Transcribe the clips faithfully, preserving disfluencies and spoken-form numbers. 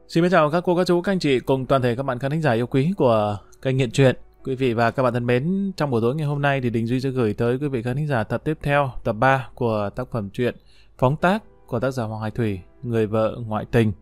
Xin chào các cô, các chú, các anh chị cùng toàn thể các bạn khán thính giả yêu quý của kênh Nghiện Truyện. Quý vị và các bạn thân mến, trong buổi tối ngày hôm nay thì Đình Duy sẽ gửi tới quý vị khán thính giả tập tiếp theo, tập ba của tác phẩm truyện Phóng tác của tác giả Hoàng Hải Thủy, Người vợ ngoại tình.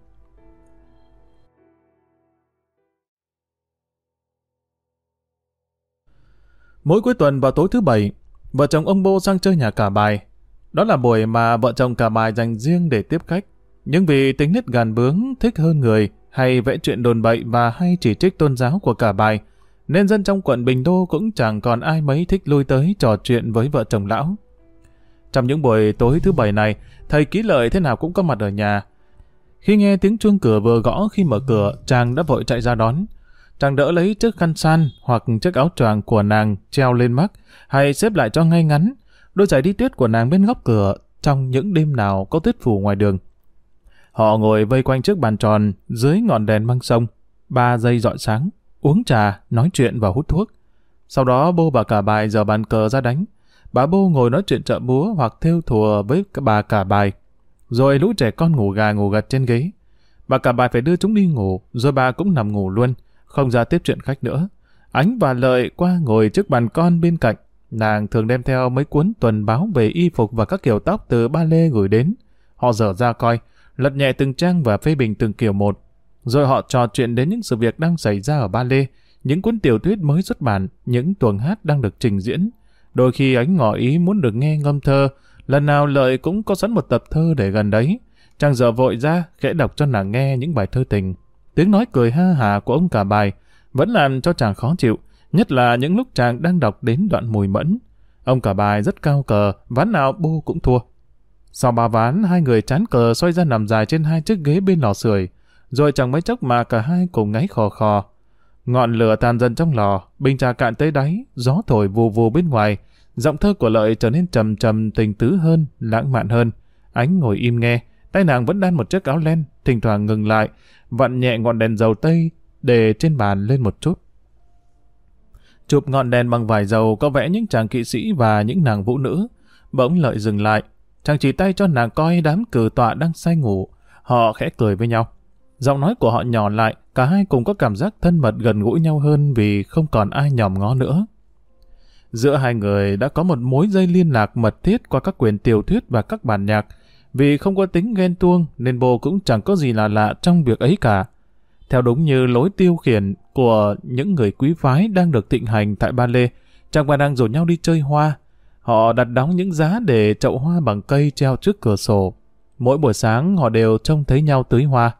Mỗi cuối tuần vào tối thứ bảy, vợ chồng ông Bô sang chơi nhà Cả Bài. Đó là buổi mà vợ chồng Cả Bài dành riêng để tiếp khách. Nhưng vì tính nết gàn bướng, thích hơn người, hay vẽ chuyện đồn bậy và hay chỉ trích tôn giáo của Cả Bài, nên dân trong quận Bình Đô cũng chẳng còn ai mấy thích lui tới trò chuyện với vợ chồng lão. Trong những buổi tối thứ bảy này, thầy Ký Lợi thế nào cũng có mặt ở nhà. Khi nghe tiếng chuông cửa vừa gõ khi mở cửa, chàng đã vội chạy ra đón. Chàng đỡ lấy chiếc khăn san hoặc chiếc áo choàng của nàng treo lên mắt, hay xếp lại cho ngay ngắn, đôi giày đi tuyết của nàng bên góc cửa trong những đêm nào có tuyết phủ ngoài đường. Họ ngồi vây quanh chiếc bàn tròn dưới ngọn đèn măng sông, ba giây rọi sáng, uống trà, nói chuyện và hút thuốc. Sau đó Bô bà Cả Bài dở bàn cờ ra đánh. Bà Bô ngồi nói chuyện chợ búa hoặc thêu thùa với bà Cả Bài. Rồi lũ trẻ con ngủ gà ngủ gật trên ghế. Bà Cả Bài phải đưa chúng đi ngủ, rồi bà cũng nằm ngủ luôn, không ra tiếp chuyện khách nữa. Ánh và Lợi qua ngồi trước bàn con bên cạnh. Nàng thường đem theo mấy cuốn tuần báo về y phục và các kiểu tóc từ Ba Lê gửi đến. Họ dở ra coi, lật nhẹ từng trang và phê bình từng kiểu một. Rồi họ trò chuyện đến những sự việc đang xảy ra ở Ba Lê, những cuốn tiểu thuyết mới xuất bản, những tuồng hát đang được trình diễn. Đôi khi Ánh ngỏ ý muốn được nghe ngâm thơ, lần nào Lợi cũng có sẵn một tập thơ để gần đấy. Chàng dở vội ra, khẽ đọc cho nàng nghe những bài thơ tình. Tiếng nói cười ha hả của ông Cả Bài vẫn làm cho chàng khó chịu, nhất là những lúc chàng đang đọc đến đoạn mùi mẫn. Ông Cả Bài rất cao cờ, ván nào Bô cũng thua. Sau ba ván, hai người chán cờ xoay ra nằm dài trên hai chiếc ghế bên lò sưởi, rồi chẳng mấy chốc mà cả hai cùng ngáy khò khò. Ngọn lửa tàn dần trong lò, bình trà cạn tới đáy, gió thổi vù vù bên ngoài, giọng thơ của Lợi trở nên trầm trầm tình tứ hơn, lãng mạn hơn. Ánh ngồi im nghe, tay nàng vẫn đan một chiếc áo len, thỉnh thoảng ngừng lại, vặn nhẹ ngọn đèn dầu tây để trên bàn lên một chút. Chụp ngọn đèn bằng vải dầu có vẽ những chàng kỵ sĩ và những nàng vũ nữ. Bỗng Lợi dừng lại, chàng chỉ tay cho nàng coi đám cử tọa đang say ngủ. Họ khẽ cười với nhau. Giọng nói của họ nhỏ lại, cả hai cùng có cảm giác thân mật gần gũi nhau hơn vì không còn ai nhòm ngó nữa. Giữa hai người đã có một mối dây liên lạc mật thiết qua các quyển tiểu thuyết và các bản nhạc. Vì không có tính ghen tuông nên Bô cũng chẳng có gì là lạ trong việc ấy cả. Theo đúng như lối tiêu khiển của những người quý phái đang được thịnh hành tại Ba Lê, chàng và nàng rủ nhau đi chơi hoa. Họ đặt đóng những giá để chậu hoa bằng cây treo trước cửa sổ. Mỗi buổi sáng họ đều trông thấy nhau tưới hoa.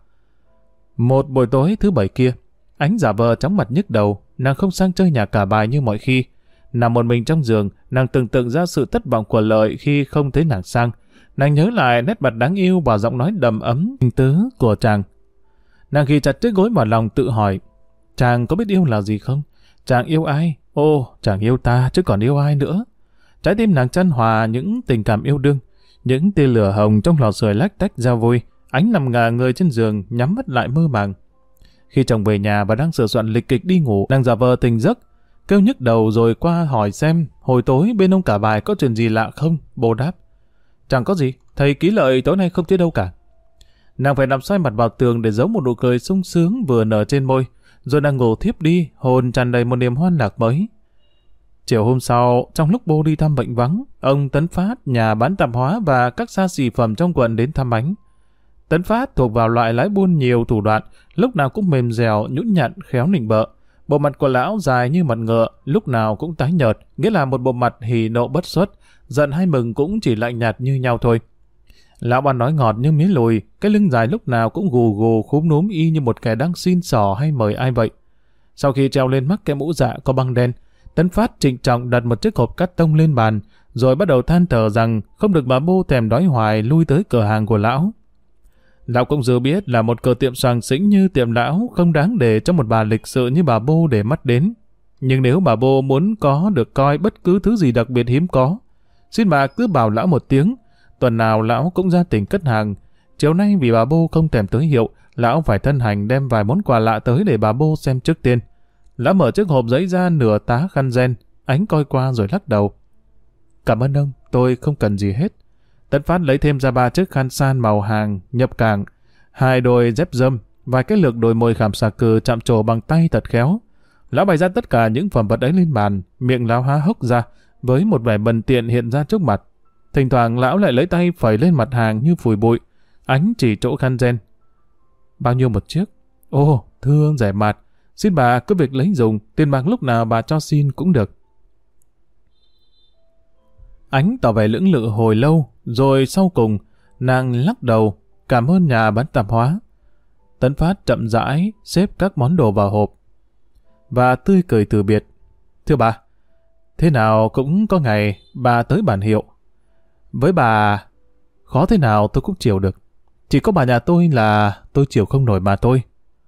Một buổi tối thứ bảy kia, Ánh giả vờ chóng mặt nhức đầu, nàng không sang chơi nhà Cả Bài như mọi khi. Nằm một mình trong giường, nàng tưởng tượng ra sự thất vọng của Lợi khi không thấy nàng sang. Nàng nhớ lại nét mặt đáng yêu và giọng nói đầm ấm, tình tứ của chàng. Nàng ghi chặt chiếc gối vào lòng tự hỏi, chàng có biết yêu là gì không? Chàng yêu ai? Ô, chàng yêu ta chứ còn yêu ai nữa? Trái tim nàng chan hòa những tình cảm yêu đương, những tia lửa hồng trong lò sưởi lách tách ra vui. Ánh nằm ngả người trên giường, nhắm mắt lại mơ màng. Khi chồng về nhà và đang sửa soạn lịch kịch đi ngủ, nàng giả vờ tỉnh giấc, kêu nhức đầu rồi qua hỏi xem hồi tối bên ông Cả Bài có chuyện gì lạ không. Bô đáp, chẳng có gì, thầy Ký Lợi tối nay không tới đâu cả. Nàng phải nằm xoay mặt vào tường để giấu một nụ cười sung sướng vừa nở trên môi, rồi nàng ngủ thiếp đi, hồn tràn đầy một niềm hoan lạc mới. Chiều hôm sau, trong lúc Bô đi thăm bệnh vắng, ông Tấn Phát, nhà bán tạp hóa và các xa xỉ phẩm trong quận đến thăm Ánh. Tấn Phát thuộc vào loại lái buôn nhiều thủ đoạn, lúc nào cũng mềm dẻo, nhũn nhặn, khéo nịnh bợ. Bộ mặt của lão dài như mặt ngựa, lúc nào cũng tái nhợt, nghĩa là một bộ mặt hỉ nộ bất xuất, giận hay mừng cũng chỉ lạnh nhạt như nhau thôi. Lão ban nói ngọt như mía lùi, cái lưng dài lúc nào cũng gù gù khúm núm y như một kẻ đang xin xỏ hay mời ai vậy. Sau khi treo lên mắt cái mũ dạ có băng đen, Tấn Phát trịnh trọng đặt một chiếc hộp cắt tông lên bàn, rồi bắt đầu than thở rằng không được bà Bô thèm đói hoài lui tới cửa hàng của lão. Lão cũng dự biết là một cửa tiệm xoàng xĩnh như tiệm lão không đáng để cho một bà lịch sự như bà Bô để mắt đến. Nhưng nếu bà Bô muốn có được coi bất cứ thứ gì đặc biệt hiếm có, xin bà cứ bảo lão một tiếng. Tuần nào lão cũng ra tỉnh cất hàng. Chiều nay vì bà Bô không thèm tới hiệu, lão phải thân hành đem vài món quà lạ tới để bà Bô xem trước tiên. Lão mở chiếc hộp giấy ra nửa tá khăn ren. Ánh coi qua rồi lắc đầu. Cảm ơn ông, tôi không cần gì hết. Tấn Phát lấy thêm ra ba chiếc khăn san màu hàng nhập cảng, hai đôi dép dâm, Vài cái lượt đồi mồi khảm xà cừ chạm trổ bằng tay thật khéo. Lão bày ra tất cả những phẩm vật ấy lên bàn, miệng lão há hốc ra, với một vẻ bần tiện hiện ra trước mặt. Thỉnh thoảng lão lại lấy tay phẩy lên mặt hàng như phủi bụi. Ánh chỉ chỗ khăn ren. Bao nhiêu một chiếc? Ồ, thưa rẻ mạt. Xin bà cứ việc lấy dùng, tiền bạc lúc nào bà cho xin cũng được. Ánh tỏ vẻ lưỡng lự hồi lâu, rồi sau cùng, nàng lắc đầu, cảm ơn nhà bán tạp hóa. Tấn Phát chậm rãi xếp các món đồ vào hộp và tươi cười từ biệt. Thưa bà, thế nào cũng có ngày bà tới bản hiệu. Với bà, khó thế nào tôi cũng chịu được. Chỉ có bà nhà tôi là tôi chịu không nổi mà tôi.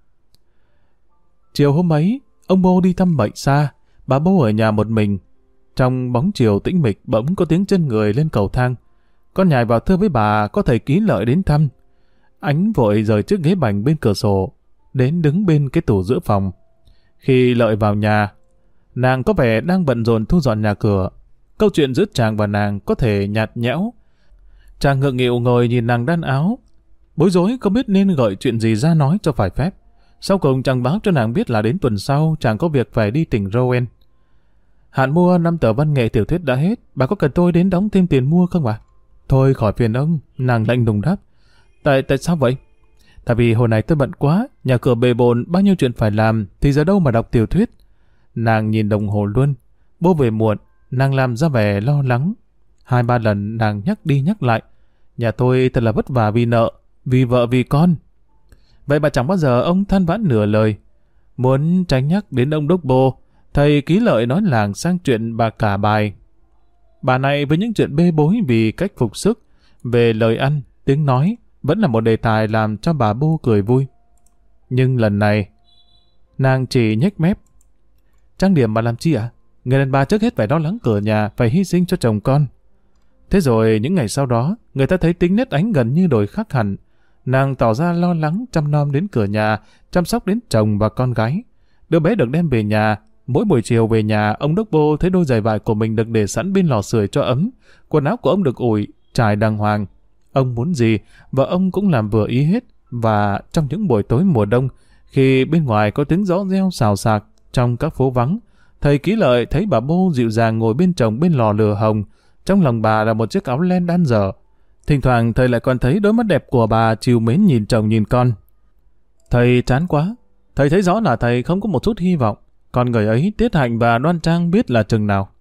Chiều hôm ấy, ông Bô đi thăm bệnh xa, bà Bô ở nhà một mình. Trong bóng chiều tĩnh mịch bỗng có tiếng chân người lên cầu thang. Con nhài vào thưa với bà có thầy Ký Lợi đến thăm. Ánh vội rời chiếc ghế bành bên cửa sổ, đến đứng bên cái tủ giữa phòng. Khi Lợi vào nhà, nàng có vẻ đang bận rộn thu dọn nhà cửa. Câu chuyện giữa chàng và nàng có thể nhạt nhẽo. Chàng ngượng nghịu ngồi nhìn nàng đan áo, bối rối không biết nên gợi chuyện gì ra nói cho phải phép. Sau cùng chàng báo cho nàng biết là đến tuần sau chàng có việc phải đi tỉnh Rouen. Hạn mua năm tờ văn nghệ tiểu thuyết đã hết, bà có cần tôi đến đóng thêm tiền mua không ạ? Thôi khỏi phiền ông, nàng lạnh lùng đáp. Tại tại sao vậy? Tại vì hồi này tôi bận quá, nhà cửa bề bộn, bao nhiêu chuyện phải làm, thì giờ đâu mà đọc tiểu thuyết. Nàng nhìn đồng hồ luôn. Bố về muộn, nàng làm ra vẻ lo lắng. Hai ba lần nàng nhắc đi nhắc lại. Nhà tôi thật là vất vả vì nợ, vì vợ vì con. Vậy mà chẳng bao giờ ông than vãn nửa lời. Muốn tránh nhắc đến ông Đốc Bô, thầy Ký Lợi nói làng sang chuyện bà Cả Bài. Bà này với những chuyện bê bối vì cách phục sức, về lời ăn, tiếng nói, vẫn là một đề tài làm cho bà Bô cười vui. Nhưng lần này, nàng chỉ nhếch mép. Trang điểm bà làm chi ạ? À? Người đàn bà trước hết phải lo lắng cửa nhà, phải hy sinh cho chồng con. Thế rồi những ngày sau đó, người ta thấy tính nét Ánh gần như đổi khác hẳn. Nàng tỏ ra lo lắng chăm nom đến cửa nhà, chăm sóc đến chồng và con gái. Đứa bé được đem về nhà. Mỗi buổi chiều về nhà, ông Đốc Bô thấy đôi giày vải của mình được để sẵn bên lò sưởi cho ấm. Quần áo của ông được ủi, trải đàng hoàng. Ông muốn gì, vợ ông cũng làm vừa ý hết. Và trong những buổi tối mùa đông, khi bên ngoài có tiếng gió reo xào xạc trong các phố vắng, thầy Ký Lợi thấy bà Bô dịu dàng ngồi bên chồng bên lò lửa hồng. Trong lòng bà là một chiếc áo len đan dở. Thỉnh thoảng thầy lại còn thấy đôi mắt đẹp của bà trìu mến nhìn chồng nhìn con. Thầy chán quá. Thầy thấy rõ là thầy không có một chút hy vọng. Còn người ấy tiết hạnh và đoan trang biết là chừng nào.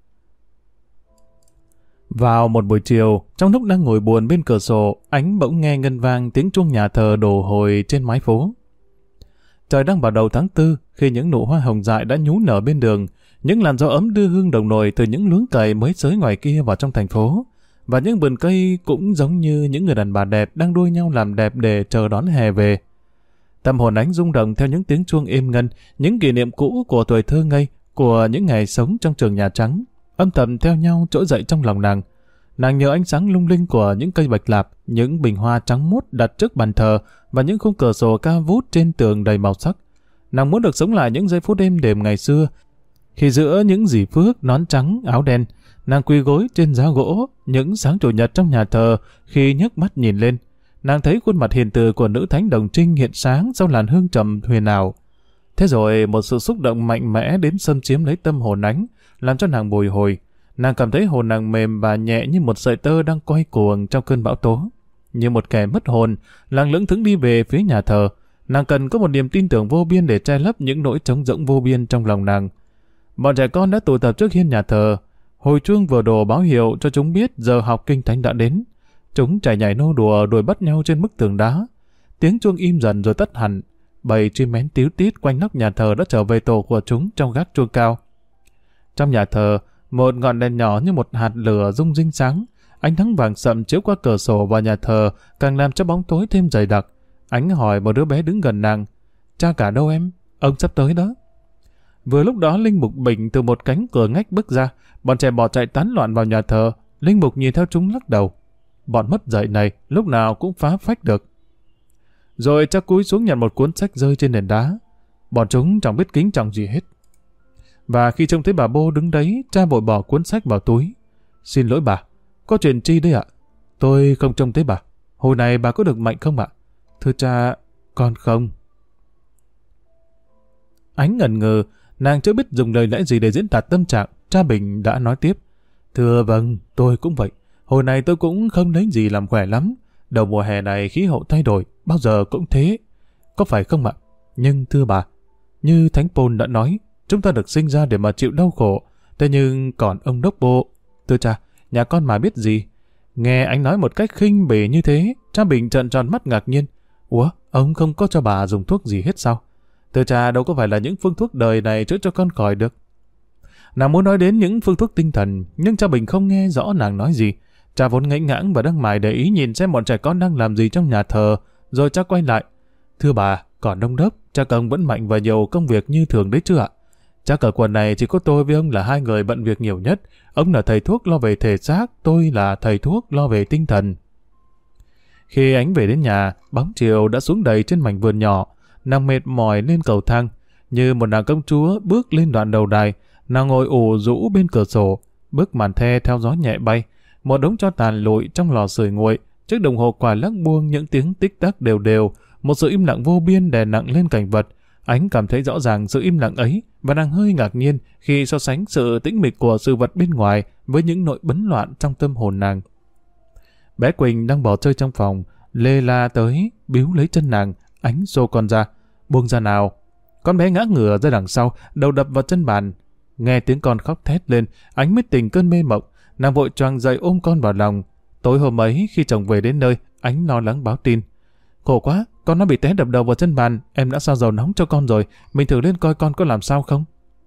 Vào một buổi chiều, trong lúc đang ngồi buồn bên cửa sổ, Ánh bỗng nghe ngân vang tiếng chuông nhà thờ đổ hồi trên mái phố. Trời đang vào đầu tháng tư, khi những nụ hoa hồng dại đã nhú nở bên đường, những làn gió ấm đưa hương đồng nồi từ những luống cày mới xới ngoài kia vào trong thành phố, và những vườn cây cũng giống như những người đàn bà đẹp đang đua nhau làm đẹp để chờ đón hè về. Tâm hồn Ánh rung động theo những tiếng chuông êm ngân, những kỷ niệm cũ của tuổi thơ ngây, của những ngày sống trong trường Nhà Trắng, âm thầm theo nhau trỗi dậy trong lòng nàng. Nàng nhớ ánh sáng lung linh của những cây bạch lạp, những bình hoa trắng muốt đặt trước bàn thờ và những khung cửa sổ cao vút trên tường đầy màu sắc. Nàng muốn được sống lại những giây phút êm đềm ngày xưa, khi giữa những dì phước nón trắng áo đen, nàng quỳ gối trên giá gỗ những sáng chủ nhật trong nhà thờ. Khi nhấc mắt nhìn lên, nàng thấy khuôn mặt hiền từ của nữ thánh Đồng Trinh hiện sáng sau làn hương trầm huyền ảo. Thế rồi một sự xúc động mạnh mẽ đến xâm chiếm lấy tâm hồn Ánh, làm cho nàng bồi hồi. Nàng cảm thấy hồn nàng mềm và nhẹ như một sợi tơ đang quay cuồng trong cơn bão tố. Như một kẻ mất hồn, nàng lững thững đi về phía nhà thờ. Nàng cần có một niềm tin tưởng vô biên để che lấp những nỗi trống rỗng vô biên trong lòng nàng. Bọn trẻ con đã tụ tập trước hiên nhà thờ. Hồi chuông vừa đổ báo hiệu cho chúng biết giờ học kinh thánh đã đến. Chúng chạy nhảy nô đùa đuổi bắt nhau trên bức tường đá. Tiếng chuông im dần rồi tắt hẳn. Bầy chim én tíu tít quanh nóc nhà thờ đã trở về tổ của chúng trong gác chuông cao. Trong nhà thờ, một ngọn đèn nhỏ như một hạt lửa rung rinh sáng. Ánh nắng vàng sậm chiếu qua cửa sổ vào nhà thờ càng làm cho bóng tối thêm dày đặc. Ánh hỏi một đứa bé đứng gần nàng: "Cha cả đâu em? Ông sắp tới đó." Vừa lúc đó Linh Mục Bình từ một cánh cửa ngách bước ra. Bọn trẻ bỏ chạy tán loạn vào nhà thờ. Linh Mục nhìn theo chúng lắc đầu. Bọn mất dạy này lúc nào cũng phá phách được. Rồi cha cúi xuống nhặt một cuốn sách rơi trên nền đá. Bọn chúng chẳng biết kính trọng gì hết. Và khi trông thấy bà Bô đứng đấy, cha vội bỏ cuốn sách vào túi. "Xin lỗi bà, có chuyện chi đấy ạ?" "Tôi không trông thấy bà. Hồi này bà có được mạnh không ạ?" "Thưa cha, con không. Ánh ngần ngừ, nàng chưa biết dùng lời lẽ gì để diễn tả tâm trạng. Cha Bình đã nói tiếp. Thưa vâng, tôi cũng vậy. Hồi này tôi cũng không lấy gì làm khỏe lắm. Đầu mùa hè này khí hậu thay đổi, bao giờ cũng thế. Có phải không ạ? Nhưng thưa bà, như Thánh Paul đã nói, chúng ta được sinh ra để mà chịu đau khổ. Thế nhưng còn ông đốc bộ, thưa cha, nhà con mà biết gì? Nghe anh nói một cách khinh bỉ như thế, cha Bình trợn tròn mắt ngạc nhiên. Ủa, ông không có cho bà dùng thuốc gì hết sao? Thưa cha, đâu có phải là những phương thuốc đời này chữa cho con khỏi được. Nàng muốn nói đến những phương thuốc tinh thần, nhưng cha Bình không nghe rõ nàng nói gì. Cha vốn ngẫy ngãng và đang mải để ý nhìn xem bọn trẻ con đang làm gì trong nhà thờ, rồi cha quay lại. Thưa bà, còn đông đốc, cha ông vẫn mạnh và nhiều công việc như thường đấy chứ ạ? Chắc ở quần này chỉ có tôi với ông là hai người bận việc nhiều nhất. Ông là thầy thuốc lo về thể xác, tôi là thầy thuốc lo về tinh thần. Khi Ánh về đến nhà, bóng chiều đã xuống đầy trên mảnh vườn nhỏ. Nàng mệt mỏi lên cầu thang, như một nàng công chúa bước lên đoạn đầu đài. Nàng ngồi ủ rũ bên cửa sổ, bức màn the theo gió nhẹ bay. Một đống tro tàn lụi trong lò sưởi nguội, chiếc đồng hồ quả lắc buông những tiếng tích tắc đều đều. Một sự im lặng vô biên đè nặng lên cảnh vật. Ánh cảm thấy rõ ràng sự im lặng ấy và nàng hơi ngạc nhiên khi so sánh sự tĩnh mịch của sự vật bên ngoài với những nỗi bấn loạn trong tâm hồn nàng. Bé Quỳnh đang bỏ chơi trong phòng, lê la tới, biếu lấy chân nàng. Ánh xô con ra. Buông ra nào. Con bé ngã ngửa ra đằng sau, đầu đập vào chân bàn. Nghe tiếng con khóc thét lên, Ánh mới tỉnh cơn mê mộng. Nàng vội choàng dậy ôm con vào lòng. Tối hôm ấy khi chồng về đến nơi, Ánh lo lắng báo tin. Khổ quá, con nó bị té đập đầu vào chân bàn, em đã sao dầu nóng cho con rồi, mình thử lên coi con có làm sao không.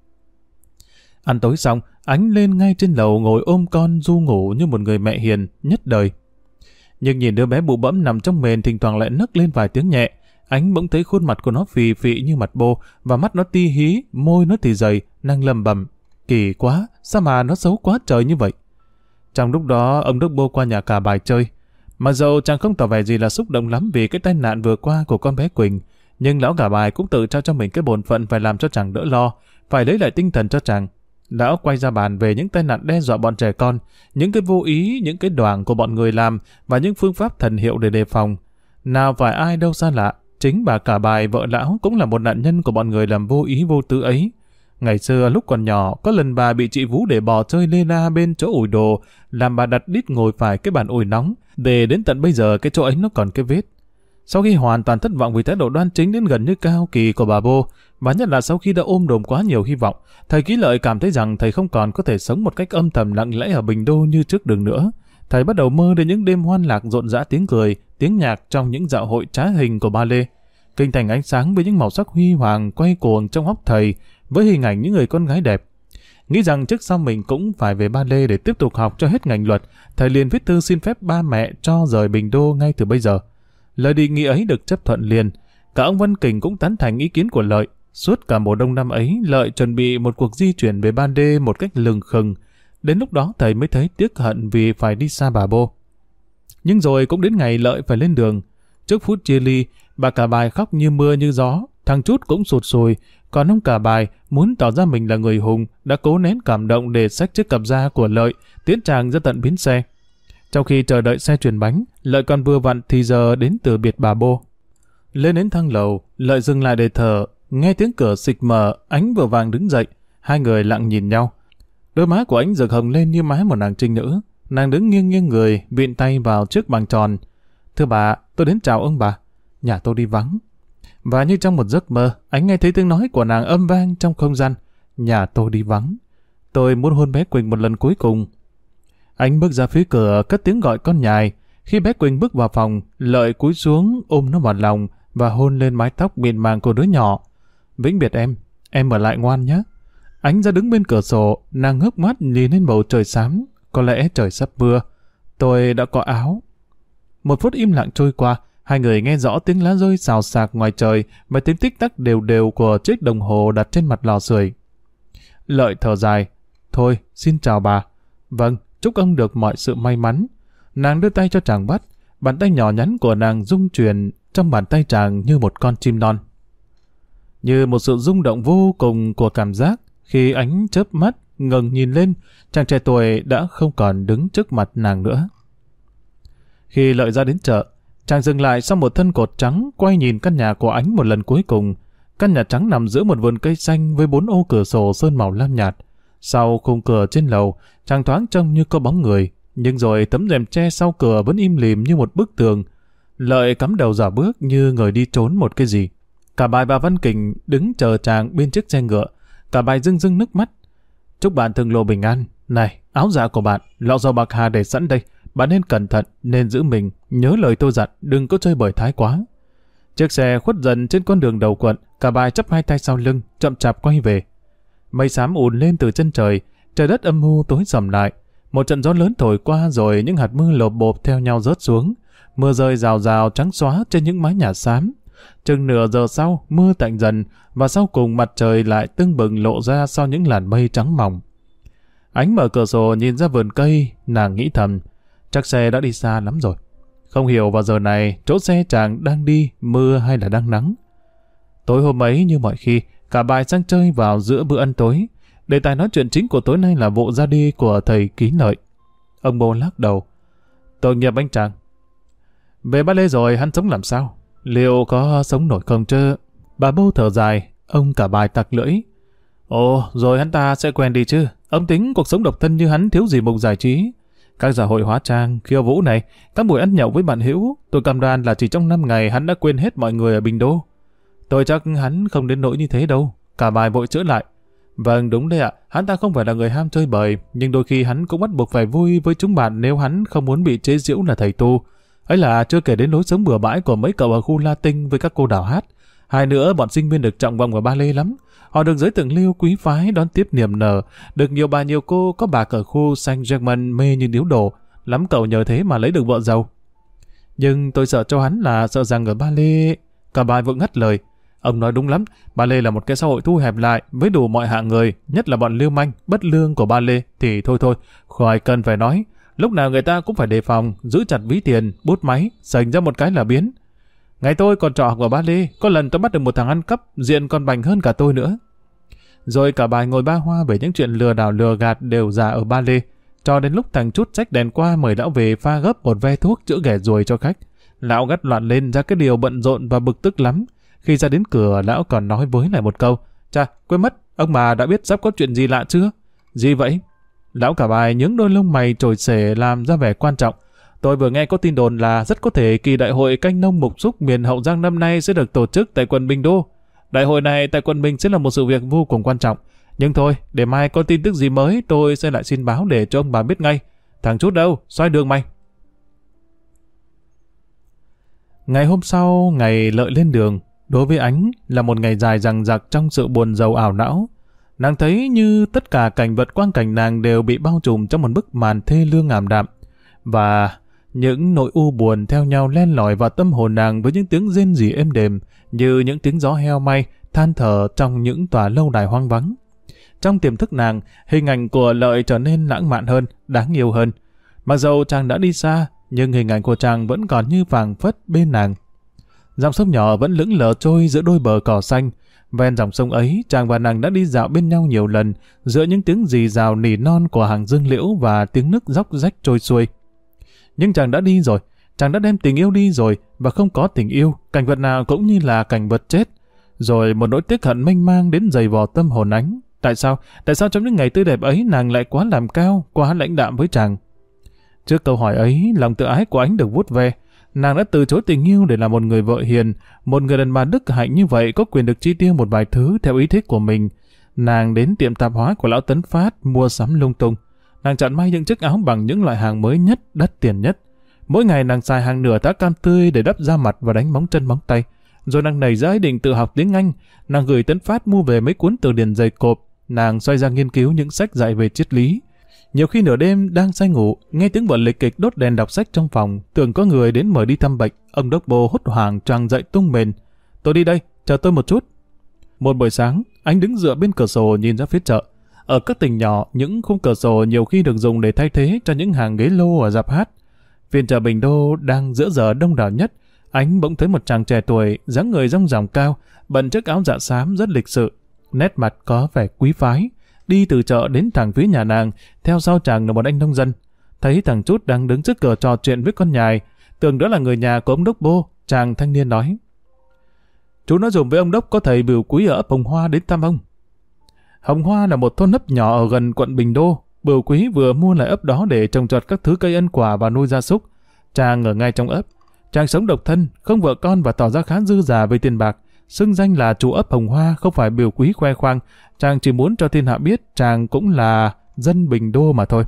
Ăn tối xong, Ánh lên ngay trên lầu ngồi ôm con ru ngủ như một người mẹ hiền, nhất đời. Nhưng nhìn đứa bé bụ bẫm nằm trong mền thỉnh thoảng lại nấc lên vài tiếng nhẹ, Ánh bỗng thấy khuôn mặt của nó phì phì như mặt bô, và mắt nó ti hí, môi nó thì dày, năng lầm bầm. Kỳ quá, sao mà nó xấu quá trời như vậy. Trong lúc đó, ông Đức Bô qua nhà Cả Bài chơi. Mặc dầu chàng không tỏ vẻ gì là xúc động lắm vì cái tai nạn vừa qua của con bé Quỳnh, nhưng lão Cả Bài cũng tự trao cho mình cái bổn phận phải làm cho chàng đỡ lo, phải lấy lại tinh thần cho chàng. Lão quay ra bàn về những tai nạn đe dọa bọn trẻ con, những cái vô ý, những cái đoảng của bọn người làm và những phương pháp thần hiệu để đề phòng. Nào phải ai đâu xa lạ, chính bà Cả Bài vợ lão cũng là một nạn nhân của bọn người làm vô ý vô tư ấy. Ngày xưa lúc còn nhỏ, có lần bà bị chị Vũ để bò chơi lê la bên chỗ ủi đồ, làm bà đặt đít ngồi phải cái bàn ủi nóng, để đến tận bây giờ cái chỗ ấy nó còn cái vết. Sau khi hoàn toàn thất vọng vì thái độ đoan chính đến gần như cao kỳ của bà Bô, và nhất là sau khi đã ôm đồm quá nhiều hy vọng, thầy Ký Lợi cảm thấy rằng thầy không còn có thể sống một cách âm thầm lặng lẽ ở Bình Đô như trước đường nữa. Thầy bắt đầu mơ đến những đêm hoan lạc rộn rã tiếng cười, tiếng nhạc trong những dạo hội trá hình của ba lê. Kinh thành ánh sáng với những màu sắc huy hoàng quay cuồng trong óc thầy, với hình ảnh những người con gái đẹp. Nghĩ rằng trước sau mình cũng phải về Ba Lê để tiếp tục học cho hết ngành luật, thầy liền viết thư xin phép ba mẹ cho rời Bình Đô ngay từ bây giờ. Lời đề nghị ấy được chấp thuận liền. Cả ông Văn Kình cũng tán thành ý kiến của Lợi. Suốt cả mùa đông năm ấy, Lợi chuẩn bị một cuộc di chuyển về Ba Lê một cách lừng khừng. Đến lúc đó thầy mới thấy tiếc hận vì phải đi xa bà Bô. Nhưng rồi cũng đến ngày Lợi phải lên đường. Trước phút chia ly, bà Cả Bài khóc như mưa như gió, thằng Chút cũng sụt sùi. Còn ông Cả Bài muốn tỏ ra mình là người hùng, đã cố nén cảm động để xách chiếc cặp da của Lợi tiến chàng ra tận bến xe. Trong khi chờ đợi xe chuyển bánh, Lợi còn vừa vặn thì giờ đến từ biệt bà Bô. Lên đến thang lầu, Lợi dừng lại để thở, nghe tiếng cửa xịch mở, Ánh vừa vàng đứng dậy, hai người lặng nhìn nhau. Đôi má của Ánh rực hồng lên như má một nàng trinh nữ, nàng đứng nghiêng nghiêng người, vịn tay vào chiếc bằng tròn. Thưa bà, tôi đến chào ông bà, nhà tôi đi vắng. Và như trong một giấc mơ, Ánh nghe thấy tiếng nói của nàng âm vang trong không gian. Nhà tôi đi vắng. Tôi muốn hôn bé Quỳnh một lần cuối cùng. Ánh bước ra phía cửa, cất tiếng gọi con nhài. Khi bé Quỳnh bước vào phòng, Lợi cúi xuống ôm nó vào lòng và hôn lên mái tóc mịn màng của đứa nhỏ. Vĩnh biệt em, em ở lại ngoan nhé. Ánh ra đứng bên cửa sổ, nàng ngước mắt nhìn lên bầu trời xám. Có lẽ trời sắp mưa. Tôi đã có áo. Một phút im lặng trôi qua. Hai người nghe rõ tiếng lá rơi xào xạc ngoài trời và tiếng tích tắc đều đều của chiếc đồng hồ đặt trên mặt lò sưởi. Lợi thở dài. Thôi, xin chào bà. Vâng, chúc ông được mọi sự may mắn. Nàng đưa tay cho chàng bắt. Bàn tay nhỏ nhắn của nàng rung chuyển trong bàn tay chàng như một con chim non. Như một sự rung động vô cùng của cảm giác khi Ánh chớp mắt, ngẩng nhìn lên, chàng trẻ tuổi đã không còn đứng trước mặt nàng nữa. Khi Lợi ra đến chợ, Chàng dừng lại sau một thân cột trắng, quay nhìn căn nhà của Ánh một lần cuối cùng. Căn nhà trắng nằm giữa một vườn cây xanh với bốn ô cửa sổ sơn màu lam nhạt. Sau khung cửa trên lầu, chàng thoáng trông như có bóng người, nhưng rồi tấm rèm tre sau cửa vẫn im lìm như một bức tường. Lợi cắm đầu dạo bước như người đi trốn một cái gì. Cả Bài và Văn Kình đứng chờ chàng bên chiếc xe ngựa. Cả Bài rưng rưng nước mắt. Chúc bạn thường lộ bình an. Này, áo dạ của bạn, lọ dầu bạc hà để sẵn đây. Bạn nên cẩn thận, nên giữ mình. Nhớ lời tôi dặn, đừng có chơi bời thái quá. Chiếc xe khuất dần trên con đường đầu quận. Cả Bài chắp hai tay sau lưng, chậm chạp quay về. Mây xám ùn lên từ chân trời. Trời đất âm u tối sầm lại. Một trận gió lớn thổi qua rồi những hạt mưa lộp bộp theo nhau rớt xuống. Mưa rơi rào rào trắng xóa trên những mái nhà xám. Chừng nửa giờ sau, mưa tạnh dần, và sau cùng mặt trời lại tưng bừng lộ ra sau những làn mây trắng mỏng. Ánh mở cửa sổ nhìn ra vườn cây, nàng nghĩ thầm, chắc xe đã đi xa lắm rồi. Không hiểu vào giờ này, chỗ xe chàng đang đi, mưa hay là đang nắng. Tối hôm ấy như mọi khi, cả Bài sang chơi vào giữa bữa ăn tối. Đề tài nói chuyện chính của tối nay là vụ ra đi của thầy Ký Lợi. Ông Bô lắc đầu. Tội nghiệp anh chàng. Về Ba Lê rồi, hắn sống làm sao? Liệu có sống nổi không chứ? Bà Bô thở dài, ông cả Bài tặc lưỡi. Ồ, rồi hắn ta sẽ quen đi chứ. Ông tính cuộc sống độc thân như hắn thiếu gì mục giải trí. Các dạ hội hóa trang, khiêu vũ này, các buổi ăn nhậu với bạn hữu, tôi cam đoan là chỉ trong năm ngày hắn đã quên hết mọi người ở Bình Đô. Tôi chắc hắn không đến nỗi như thế đâu. Cả Bài vội chữa lại. Vâng, đúng đấy ạ, hắn ta không phải là người ham chơi bời, nhưng đôi khi hắn cũng bắt buộc phải vui với chúng bạn nếu hắn không muốn bị chế giễu là thầy tu. Ấy là chưa kể đến lối sống bừa bãi của mấy cậu ở khu Latin với các cô đào hát. Hai nữa, bọn sinh viên được trọng vọng ở Ba Lê lắm. Họ được giới thượng lưu quý phái đón tiếp niềm nở, được nhiều bà nhiều cô có bạc ở khu Saint-Germain mê như điếu đổ. Lắm cậu nhờ thế mà lấy được vợ giàu. Nhưng tôi sợ cho hắn là sợ rằng ở Ba Lê... Cả Bài vội ngắt lời. Ông nói đúng lắm, Ba Lê là một cái xã hội thu hẹp lại với đủ mọi hạng người, nhất là bọn lưu manh, bất lương của Ba Lê thì thôi thôi, khỏi cần phải nói. Lúc nào người ta cũng phải đề phòng, giữ chặt ví tiền, bút máy, sành ra một cái là biến. Ngày tôi còn trọ học ở Ba Lê, có lần tôi bắt được một thằng ăn cắp, diện còn bành hơn cả tôi nữa. Rồi cả Bài ngồi ba hoa về những chuyện lừa đảo lừa gạt đều giả ở Ba Lê, cho đến lúc thằng Chút xách đèn qua mời lão về pha gấp một ve thuốc chữa ghẻ ruồi cho khách. Lão gắt loạn lên ra cái điều bận rộn và bực tức lắm. Khi ra đến cửa, lão còn nói với lại một câu. Chà, quên mất, ông bà đã biết sắp có chuyện gì lạ chưa? Gì vậy? Lão cả Bài nhướng đôi lông mày trồi xể làm ra vẻ quan trọng. Tôi vừa nghe có tin đồn là rất có thể kỳ đại hội canh nông mục xúc miền Hậu Giang năm nay sẽ được tổ chức tại quận Bình Đô. Đại hội này tại quận Bình sẽ là một sự việc vô cùng quan trọng. Nhưng thôi, để mai có tin tức gì mới tôi sẽ lại xin báo để cho ông bà biết ngay. Thằng Chút đâu, xoay đường mày. Ngày hôm sau, ngày Lợi lên đường, đối với Ánh là một ngày dài dằng dặc trong sự buồn rầu ảo não. Nàng thấy như tất cả cảnh vật quang cảnh nàng đều bị bao trùm trong một bức màn thê lương ảm đạm, và những nỗi u buồn theo nhau len lỏi vào tâm hồn nàng với những tiếng rên rỉ êm đềm như những tiếng gió heo may than thở trong những tòa lâu đài hoang vắng. Trong tiềm thức nàng, hình ảnh của Lợi trở nên lãng mạn hơn, đáng yêu hơn. Mặc dầu chàng đã đi xa, nhưng hình ảnh của chàng vẫn còn như vàng phất bên nàng. Dòng sông nhỏ vẫn lững lờ trôi giữa đôi bờ cỏ xanh. Ven dòng sông ấy, chàng và nàng đã đi dạo bên nhau nhiều lần, giữa những tiếng rì rào nỉ non của hàng dương liễu và tiếng nước róc rách trôi xuôi. Nhưng chàng đã đi rồi, chàng đã đem tình yêu đi rồi, và không có tình yêu, cảnh vật nào cũng như là cảnh vật chết. Rồi một nỗi tiếc hận mênh mang đến dày vò tâm hồn Ánh. Tại sao? Tại sao trong những ngày tươi đẹp ấy nàng lại quá làm cao, quá lãnh đạm với chàng? Trước câu hỏi ấy, lòng tự ái của Ánh được vuốt ve. Nàng đã từ chối tình yêu để làm một người vợ hiền, một người đàn bà đức hạnh như vậy có quyền được chi tiêu một vài thứ theo ý thích của mình. Nàng đến tiệm tạp hóa của lão Tấn Phát mua sắm lung tung. Nàng chọn may những chiếc áo bằng những loại hàng mới nhất, đắt tiền nhất. Mỗi ngày nàng xài hàng nửa tá cam tươi để đắp da mặt và đánh móng chân móng tay. Rồi nàng nảy ra ý định tự học tiếng Anh. Nàng gửi Tấn Phát mua về mấy cuốn từ điển dày cộp. Nàng xoay ra nghiên cứu những sách dạy về triết lý. Nhiều khi nửa đêm đang say ngủ, nghe tiếng bọn lịch kịch đốt đèn đọc sách trong phòng, tưởng có người đến mời đi thăm bệnh. Ông đốc bô hốt hoảng choàng dậy tung mền. Tôi đi đây, chờ tôi một chút. Một buổi sáng, anh đứng dựa bên cửa sổ nhìn ra phía chợ. Ở các tỉnh nhỏ, những khung cửa sổ nhiều khi được dùng để thay thế cho những hàng ghế lô ở rạp hát. Phiên chợ Bình Đô đang giữa giờ đông đảo nhất. Anh bỗng thấy một chàng trẻ tuổi, dáng người rong ròng cao, bận chiếc áo dạ xám rất lịch sự, nét mặt có vẻ quý phái. Đi từ chợ đến thẳng phía nhà nàng, theo sau chàng là một anh nông dân. Thấy thằng Chút đang đứng trước cửa trò chuyện với con nhài, tưởng đó là người nhà của ông Đốc Bô. Chàng thanh niên nói: Chú nói dùm với ông Đốc có thầy Bửu Quý ở ấp Hồng Hoa đến thăm ông. Hồng Hoa là một thôn nấp nhỏ ở gần quận Bình Đô. Bửu Quý vừa mua lại ấp đó để trồng trọt các thứ cây ăn quả và nuôi gia súc. Chàng ở ngay trong ấp. Chàng sống độc thân, không vợ con và tỏ ra khá dư dả về tiền bạc. Xưng danh là chủ ấp Hồng Hoa không phải Bửu Quý khoe khoang. Chàng chỉ muốn cho thiên hạ biết chàng cũng là dân Bình Đô mà thôi.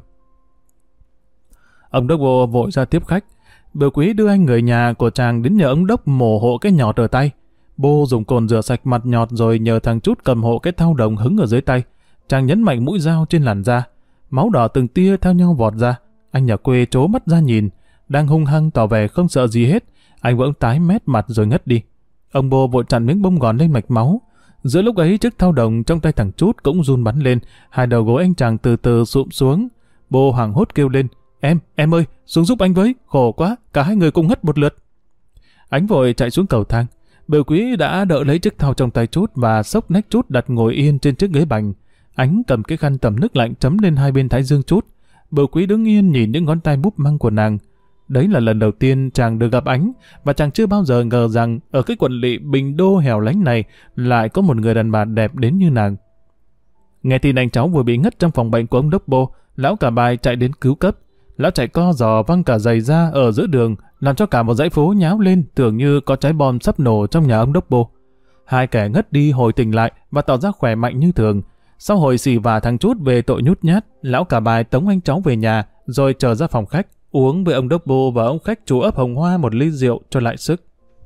Ông Đốc Bô vội ra tiếp khách. Bửu Quý đưa anh người nhà của chàng đến nhờ ông Đốc mổ hộ cái nhọt ở tay. Bô dùng cồn rửa sạch mặt nhọt rồi nhờ thằng Chút cầm hộ cái thau đồng hứng ở dưới tay. Chàng nhấn mạnh mũi dao trên làn da. Máu đỏ từng tia theo nhau vọt ra. Anh nhà quê trố mắt ra nhìn, đang hung hăng tỏ vẻ không sợ gì hết. Anh vẫn tái mét mặt rồi ngất đi. Ông Bô vội chặn miếng bông gòn lên mạch máu. Giữa lúc ấy chiếc thau đồng trong tay thằng Chút cũng run bắn lên. Hai đầu gối anh chàng từ từ sụm xuống. Bô hoảng hốt kêu lên: Em, em ơi, xuống giúp anh với, khổ quá, cả hai người cùng ngất một lượt. Anh vội chạy xuống cầu thang. Bửu Quý đã đỡ lấy chiếc thau trong tay Chút và xốc nách Chút đặt ngồi yên trên chiếc ghế bành. Ánh cầm cái khăn tẩm nước lạnh chấm lên hai bên thái dương Chút. Bửu Quý đứng yên nhìn những ngón tay búp măng của nàng. Đấy là lần đầu tiên chàng được gặp Ánh, và chàng chưa bao giờ ngờ rằng ở cái quận lỵ Bình Đô hẻo lánh này lại có một người đàn bà đẹp đến như nàng. Nghe tin anh cháu vừa bị ngất trong phòng bệnh của ông Đốc Bô, lão Cả Bài chạy đến cứu cấp. Lão chạy co giò văng cả giày ra ở giữa đường, làm cho cả một dãy phố nháo lên, tưởng như có trái bom sắp nổ trong nhà ông Đốc Bô. Hai kẻ ngất đi hồi tỉnh lại và tỏ ra khỏe mạnh như thường. Sau hồi xì vả thằng Chút về tội nhút nhát, lão Cả Bài tống anh cháu về nhà, rồi trở ra phòng khách uống với ông Đốc Bô và ông khách chủ ấp Hồng Hoa một ly rượu cho lại sức.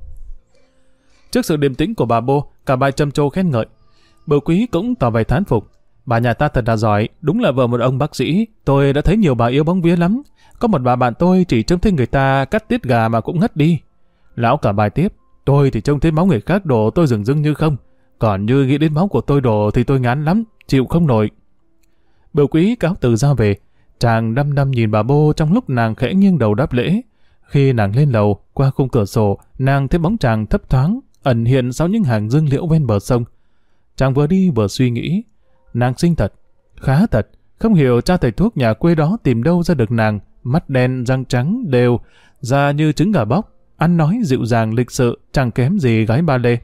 Trước sự điềm tĩnh của bà Bô, Cả Bài trầm trồ khen ngợi. Bửu Quý cũng tỏ vẻ thán phục. Bà nhà ta thật là giỏi, đúng là vợ một ông bác sĩ. Tôi đã thấy nhiều bà yêu bóng vía lắm. Có một bà bạn tôi chỉ trông thấy người ta cắt tiết gà mà cũng ngất đi. Lão Cả Bài tiếp: Tôi thì trông thấy máu người khác đổ tôi dừng dưng như không. Còn như nghĩ đến máu của tôi đổ thì tôi ngán lắm, chịu không nổi. Bửu Quý cáo từ ra về. Chàng đăm đăm nhìn bà Bô trong lúc nàng khẽ nghiêng đầu đáp lễ. Khi nàng lên lầu, qua khung cửa sổ, nàng thấy bóng chàng thấp thoáng, ẩn hiện sau những hàng dương liễu ven bờ sông. Chàng vừa đi vừa suy nghĩ. Nàng xinh thật, khá thật, không hiểu cha thầy thuốc nhà quê đó tìm đâu ra được nàng, mắt đen, răng trắng, đều, da như trứng gà bóc, ăn nói dịu dàng lịch sự, chẳng kém gì gái ba lê.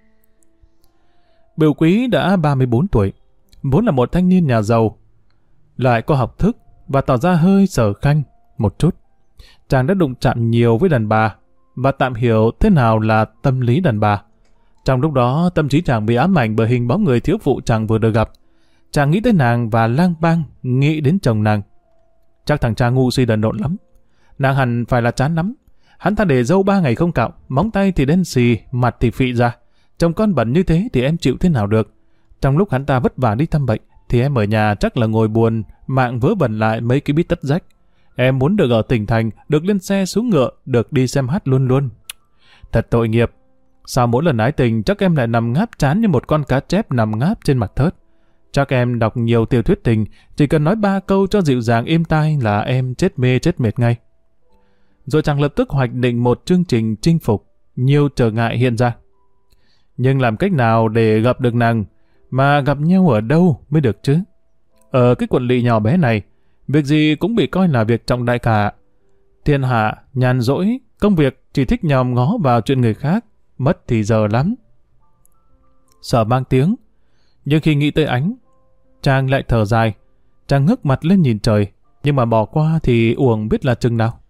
Bửu Quý đã ba mươi bốn tuổi, vốn là một thanh niên nhà giàu, lại có học thức và tỏ ra hơi sở khanh một chút. Chàng đã đụng chạm nhiều với đàn bà và tạm hiểu thế nào là tâm lý đàn bà. Trong lúc đó, tâm trí chàng bị ám ảnh bởi hình bóng người thiếu phụ chàng vừa được gặp. Chàng nghĩ tới nàng và lang bang nghĩ đến chồng nàng. Chắc thằng cha ngu si đần độn lắm. Nàng hẳn phải là chán lắm. Hắn ta để dâu ba ngày không cạo, móng tay thì đen xì, mặt thì phị ra. Chồng con bẩn như thế thì em chịu thế nào được. Trong lúc hắn ta vất vả đi thăm bệnh, thì em ở nhà chắc là ngồi buồn, mạng vớ vẩn lại mấy cái bít tất rách. Em muốn được ở tỉnh thành, được lên xe xuống ngựa, được đi xem hát luôn luôn. Thật tội nghiệp. Sao mỗi lần ái tình chắc em lại nằm ngáp chán như một con cá chép nằm ngáp trên mặt thớt. Chắc em đọc nhiều tiểu thuyết tình, chỉ cần nói ba câu cho dịu dàng êm tai là em chết mê chết mệt ngay. Rồi chàng lập tức hoạch định một chương trình chinh phục, nhiều trở ngại hiện ra. Nhưng làm cách nào để gặp được nàng, mà gặp nhau ở đâu mới được chứ? Ở cái quận lỵ nhỏ bé này, việc gì cũng bị coi là việc trọng đại cả. Thiên hạ, nhàn rỗi, công việc chỉ thích nhòm ngó vào chuyện người khác, mất thì giờ lắm. Sợ mang tiếng, nhưng khi nghĩ tới Ánh, chàng lại thở dài. Chàng ngước mặt lên nhìn trời, nhưng mà bỏ qua thì uổng biết là chừng nào.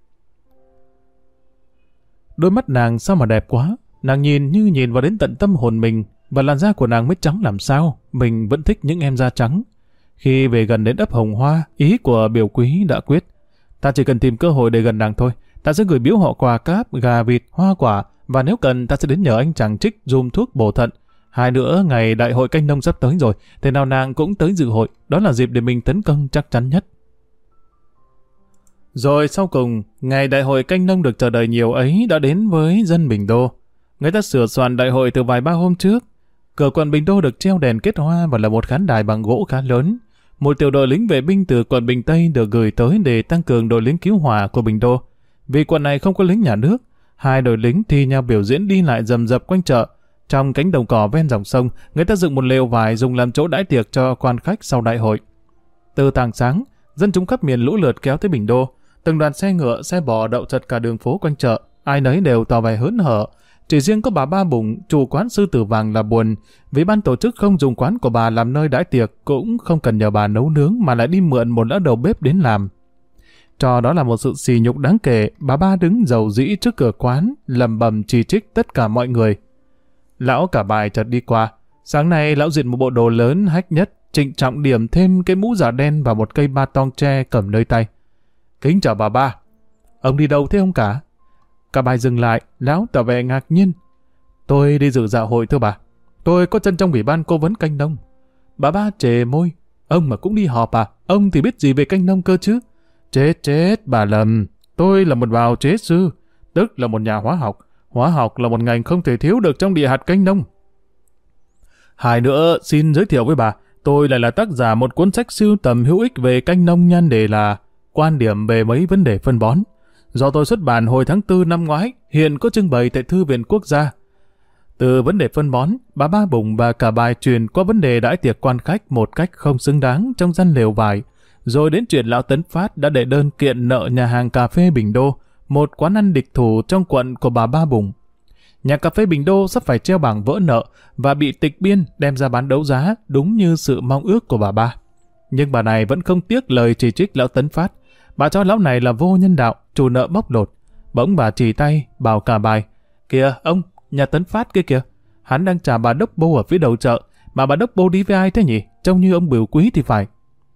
Đôi mắt nàng sao mà đẹp quá, nàng nhìn như nhìn vào đến tận tâm hồn mình, và làn da của nàng mới trắng làm sao, mình vẫn thích những em da trắng. Khi về gần đến ấp Hồng Hoa, ý của Bửu Quý đã quyết. Ta chỉ cần tìm cơ hội để gần nàng thôi, ta sẽ gửi biếu họ quà cáp, gà vịt, hoa quả, và nếu cần ta sẽ đến nhờ anh chàng trích dùm thuốc bổ thận. Hai nữa, ngày đại hội canh nông sắp tới rồi, thế nào nàng cũng tới dự hội, đó là dịp để mình tấn công chắc chắn nhất. Rồi sau cùng, ngày đại hội canh nông được chờ đợi nhiều ấy đã đến với dân Bình Đô. Người ta sửa soạn đại hội từ vài ba hôm trước. Cửa quận Bình Đô được treo đèn kết hoa và là một khán đài bằng gỗ khá lớn. Một tiểu đội lính vệ binh từ quận Bình Tây được gửi tới để tăng cường đội lính cứu hỏa của Bình Đô. Vì quận này không có lính nhà nước, hai đội lính thi nhau biểu diễn đi lại rầm rập quanh chợ. Trong cánh đồng cỏ ven dòng sông, người ta dựng một lều vải dùng làm chỗ đãi tiệc cho quan khách sau đại hội. Từ tàng sáng, dân chúng khắp miền lũ lượt kéo tới Bình Đô. từng đoàn xe ngựa, xe bò đậu chật cả đường phố quanh chợ, ai nấy đều tỏ vẻ hớn hở. Chỉ riêng có bà Ba Bùng, chủ quán Sư Tử Vàng là buồn, vì ban tổ chức không dùng quán của bà làm nơi đãi tiệc, cũng không cần nhờ bà nấu nướng mà lại đi mượn một lão đầu bếp đến làm. Cho đó là một sự sỉ nhục đáng kể. Bà Ba đứng dầu dĩ trước cửa quán, lầm bầm chỉ trích tất cả mọi người. Lão Cả Bài chợt đi qua. Sáng nay lão diện một bộ đồ lớn hách nhất, trịnh trọng điểm thêm cái mũ giả đen và một cây ba tong tre cầm nơi tay. Kính chào bà Ba. Ông đi đâu thế ông Cả? Cả Bài dừng lại, lão tỏ vẻ ngạc nhiên. Tôi đi dự dạ hội thưa bà. Tôi có chân trong ủy ban cố vấn canh nông. Bà Ba trề môi. Ông mà cũng đi họp à? Ông thì biết gì về canh nông cơ chứ? Chết chết, bà lầm. Tôi là một bào chế sư, tức là một nhà hóa học. Hóa học là một ngành không thể thiếu được trong địa hạt canh nông. Hai nữa, xin giới thiệu với bà, tôi lại là tác giả một cuốn sách sưu tầm hữu ích về canh nông, nhan đề là Quan điểm về mấy vấn đề phân bón. Do tôi xuất bản hồi tháng tư năm ngoái, hiện có trưng bày tại Thư viện Quốc gia. Từ vấn đề phân bón, bà Ba Bùng và Cả Bài truyền qua vấn đề đãi tiệc quan khách một cách không xứng đáng trong gian lều vải, rồi đến chuyện lão Tấn Phát đã đệ đơn kiện nợ nhà hàng cà phê Bình Đô, một quán ăn địch thủ trong quận của bà Ba Bùng. Nhà cà phê Bình Đô sắp phải treo bảng vỡ nợ và bị tịch biên đem ra bán đấu giá đúng như sự mong ước của bà Ba. Nhưng bà này vẫn không tiếc lời chỉ trích lão Tấn Phát. Bà cho lão này là vô nhân đạo, chủ nợ bóc lột. Bỗng bà chỉ tay bảo Cả Bài: Kìa ông, nhà Tấn Phát kia kìa, hắn đang trả bà đốc bô ở phía đầu chợ, mà bà đốc bô đi với ai thế nhỉ? Trông như ông Bửu Quý thì phải.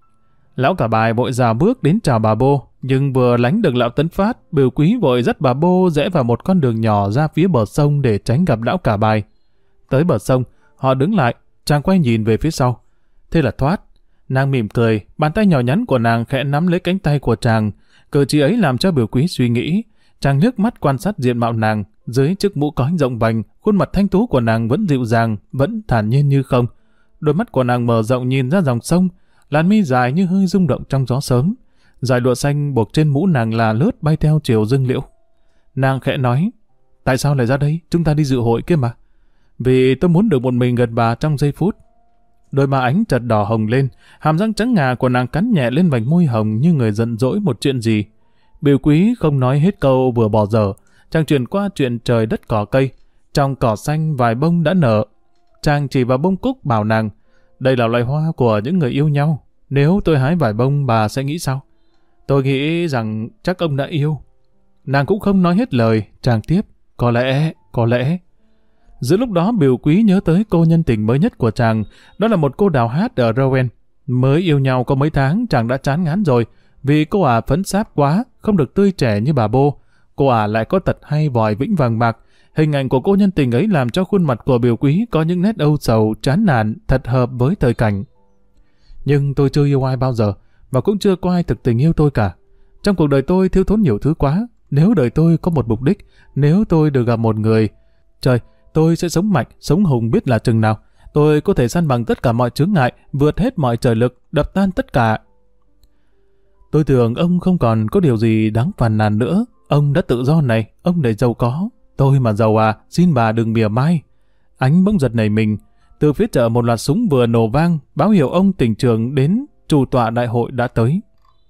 Lão Cả Bài vội rào bước đến chào bà bô, nhưng vừa lánh được lão Tấn Phát, Bửu Quý vội dắt bà bô rẽ vào một con đường nhỏ ra phía bờ sông để tránh gặp lão Cả Bài. Tới bờ sông, họ đứng lại, chàng quay nhìn về phía sau. Thế là thoát. Nàng mỉm cười, bàn tay nhỏ nhắn của nàng khẽ nắm lấy cánh tay của chàng. Cử chỉ ấy làm cho Bửu Quý suy nghĩ. Chàng liếc mắt quan sát diện mạo nàng, dưới chiếc mũ cói rộng vành, khuôn mặt thanh tú của nàng vẫn dịu dàng, vẫn thản nhiên như không. Đôi mắt của nàng mở rộng nhìn ra dòng sông, làn mi dài như hơi rung động trong gió sớm. Dải lụa xanh buộc trên mũ nàng là lướt bay theo chiều dương liễu. Nàng khẽ nói: Tại sao lại ra đây? Chúng ta đi dự hội kia mà. Vì tôi muốn được một mình gần bà trong giây phút. Đôi má ánh chợt đỏ hồng lên, hàm răng trắng ngà của nàng cắn nhẹ lên vành môi hồng như người giận dỗi một chuyện gì. Bửu Quý không nói hết câu vừa bỏ dở, chàng chuyển qua chuyện trời đất cỏ cây. Trong cỏ xanh vài bông đã nở. Chàng chỉ vào bông cúc bảo nàng: Đây là loài hoa của những người yêu nhau. Nếu tôi hái vài bông, bà sẽ nghĩ sao? Tôi nghĩ rằng chắc ông đã yêu. Nàng cũng không nói hết lời, chàng tiếp: Có lẽ, có lẽ. Giữa lúc đó Bửu Quý nhớ tới cô nhân tình mới nhất của chàng, đó là một cô đào hát ở Rouen. Mới yêu nhau có mấy tháng chàng đã chán ngán rồi, vì cô ả phấn sáp quá, không được tươi trẻ như bà bô. Cô ả lại có tật hay vòi vĩnh vàng bạc. Hình ảnh của cô nhân tình ấy làm cho khuôn mặt của Bửu Quý có những nét âu sầu, chán nản, thật hợp với thời cảnh. Nhưng tôi chưa yêu ai bao giờ, và cũng chưa có ai thực tình yêu tôi cả. Trong cuộc đời tôi thiếu thốn nhiều thứ quá. Nếu đời tôi có một mục đích, nếu tôi được gặp một người, trời, tôi sẽ sống mạnh, sống hùng biết là chừng nào. Tôi có thể săn bằng tất cả mọi chướng ngại, vượt hết mọi trời lực, đập tan tất cả. Tôi tưởng ông không còn có điều gì đáng phàn nàn nữa. Ông đã tự do này, ông lại giàu có. Tôi mà giàu à, xin bà đừng mỉa mai. Ánh bỗng giật nảy mình. Từ phía chợ một loạt súng vừa nổ vang, báo hiệu ông tỉnh trưởng đến chủ tọa đại hội đã tới.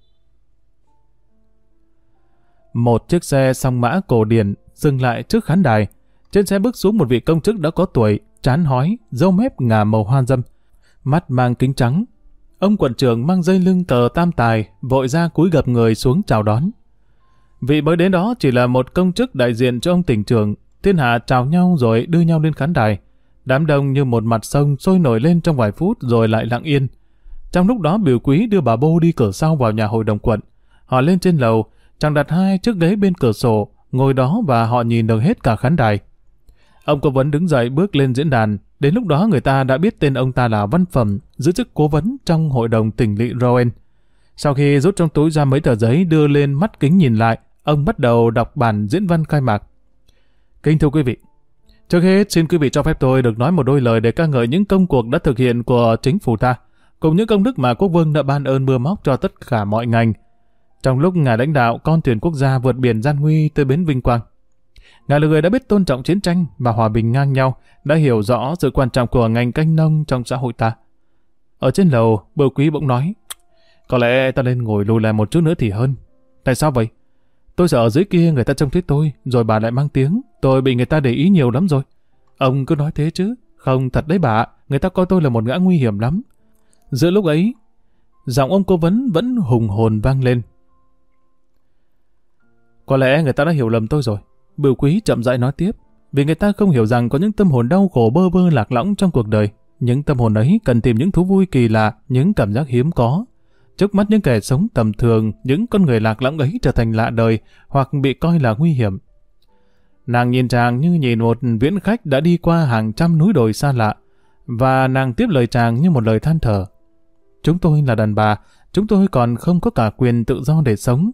Một chiếc xe song mã cổ điển dừng lại trước khán đài. Trên xe bước xuống một vị công chức đã có tuổi, trán hói, râu mép ngả màu hoa dâm, mắt mang kính trắng. Ông quận trưởng mang dây lưng tờ tam tài, vội ra cúi gập người xuống chào đón. Vị mới đến đó chỉ là một công chức đại diện cho ông tỉnh trưởng. Thiên hạ chào nhau rồi đưa nhau lên khán đài. Đám đông như một mặt sông sôi nổi lên trong vài phút rồi lại lặng yên. Trong lúc đó Bửu Quý đưa bà bô đi cửa sau vào nhà hội đồng quận. Họ lên trên lầu, chàng đặt hai chiếc ghế bên cửa sổ, ngồi đó và họ nhìn được hết cả khán đài. Ông cố vấn đứng dậy bước lên diễn đàn. Đến lúc đó người ta đã biết tên ông ta là Văn Phẩm, giữ chức cố vấn trong hội đồng tỉnh lỵ Rouen. Sau khi rút trong túi ra mấy tờ giấy đưa lên mắt kính nhìn lại, ông bắt đầu đọc bản diễn văn khai mạc. Kính thưa quý vị, trước hết xin quý vị cho phép tôi được nói một đôi lời để ca ngợi những công cuộc đã thực hiện của chính phủ ta, cùng những công đức mà quốc vương đã ban ơn mưa móc cho tất cả mọi ngành. Trong lúc ngài lãnh đạo con thuyền quốc gia vượt biển gian nguy tới bến vinh quang, ngài là người đã biết tôn trọng chiến tranh và hòa bình ngang nhau, đã hiểu rõ sự quan trọng của ngành canh nông trong xã hội ta. Ở trên lầu, Bửu Quý bỗng nói: Có lẽ ta nên ngồi lùi lại một chút nữa thì hơn. Tại sao vậy? Tôi sợ ở dưới kia người ta trông thấy tôi, rồi bà lại mang tiếng, tôi bị người ta để ý nhiều lắm rồi. Ông cứ nói thế chứ. Không, thật đấy bà, người ta coi tôi là một gã nguy hiểm lắm. Giữa lúc ấy, giọng ông cố vấn vẫn hùng hồn vang lên. Có lẽ người ta đã hiểu lầm tôi rồi. Bửu Quý chậm rãi nói tiếp, vì người ta không hiểu rằng có những tâm hồn đau khổ bơ vơ lạc lõng trong cuộc đời. Những tâm hồn ấy cần tìm những thú vui kỳ lạ, những cảm giác hiếm có. Trước mắt những kẻ sống tầm thường, những con người lạc lõng ấy trở thành lạ đời hoặc bị coi là nguy hiểm. Nàng nhìn chàng như nhìn một viễn khách đã đi qua hàng trăm núi đồi xa lạ, và nàng tiếp lời chàng như một lời than thở. Chúng tôi là đàn bà, chúng tôi còn không có cả quyền tự do để sống.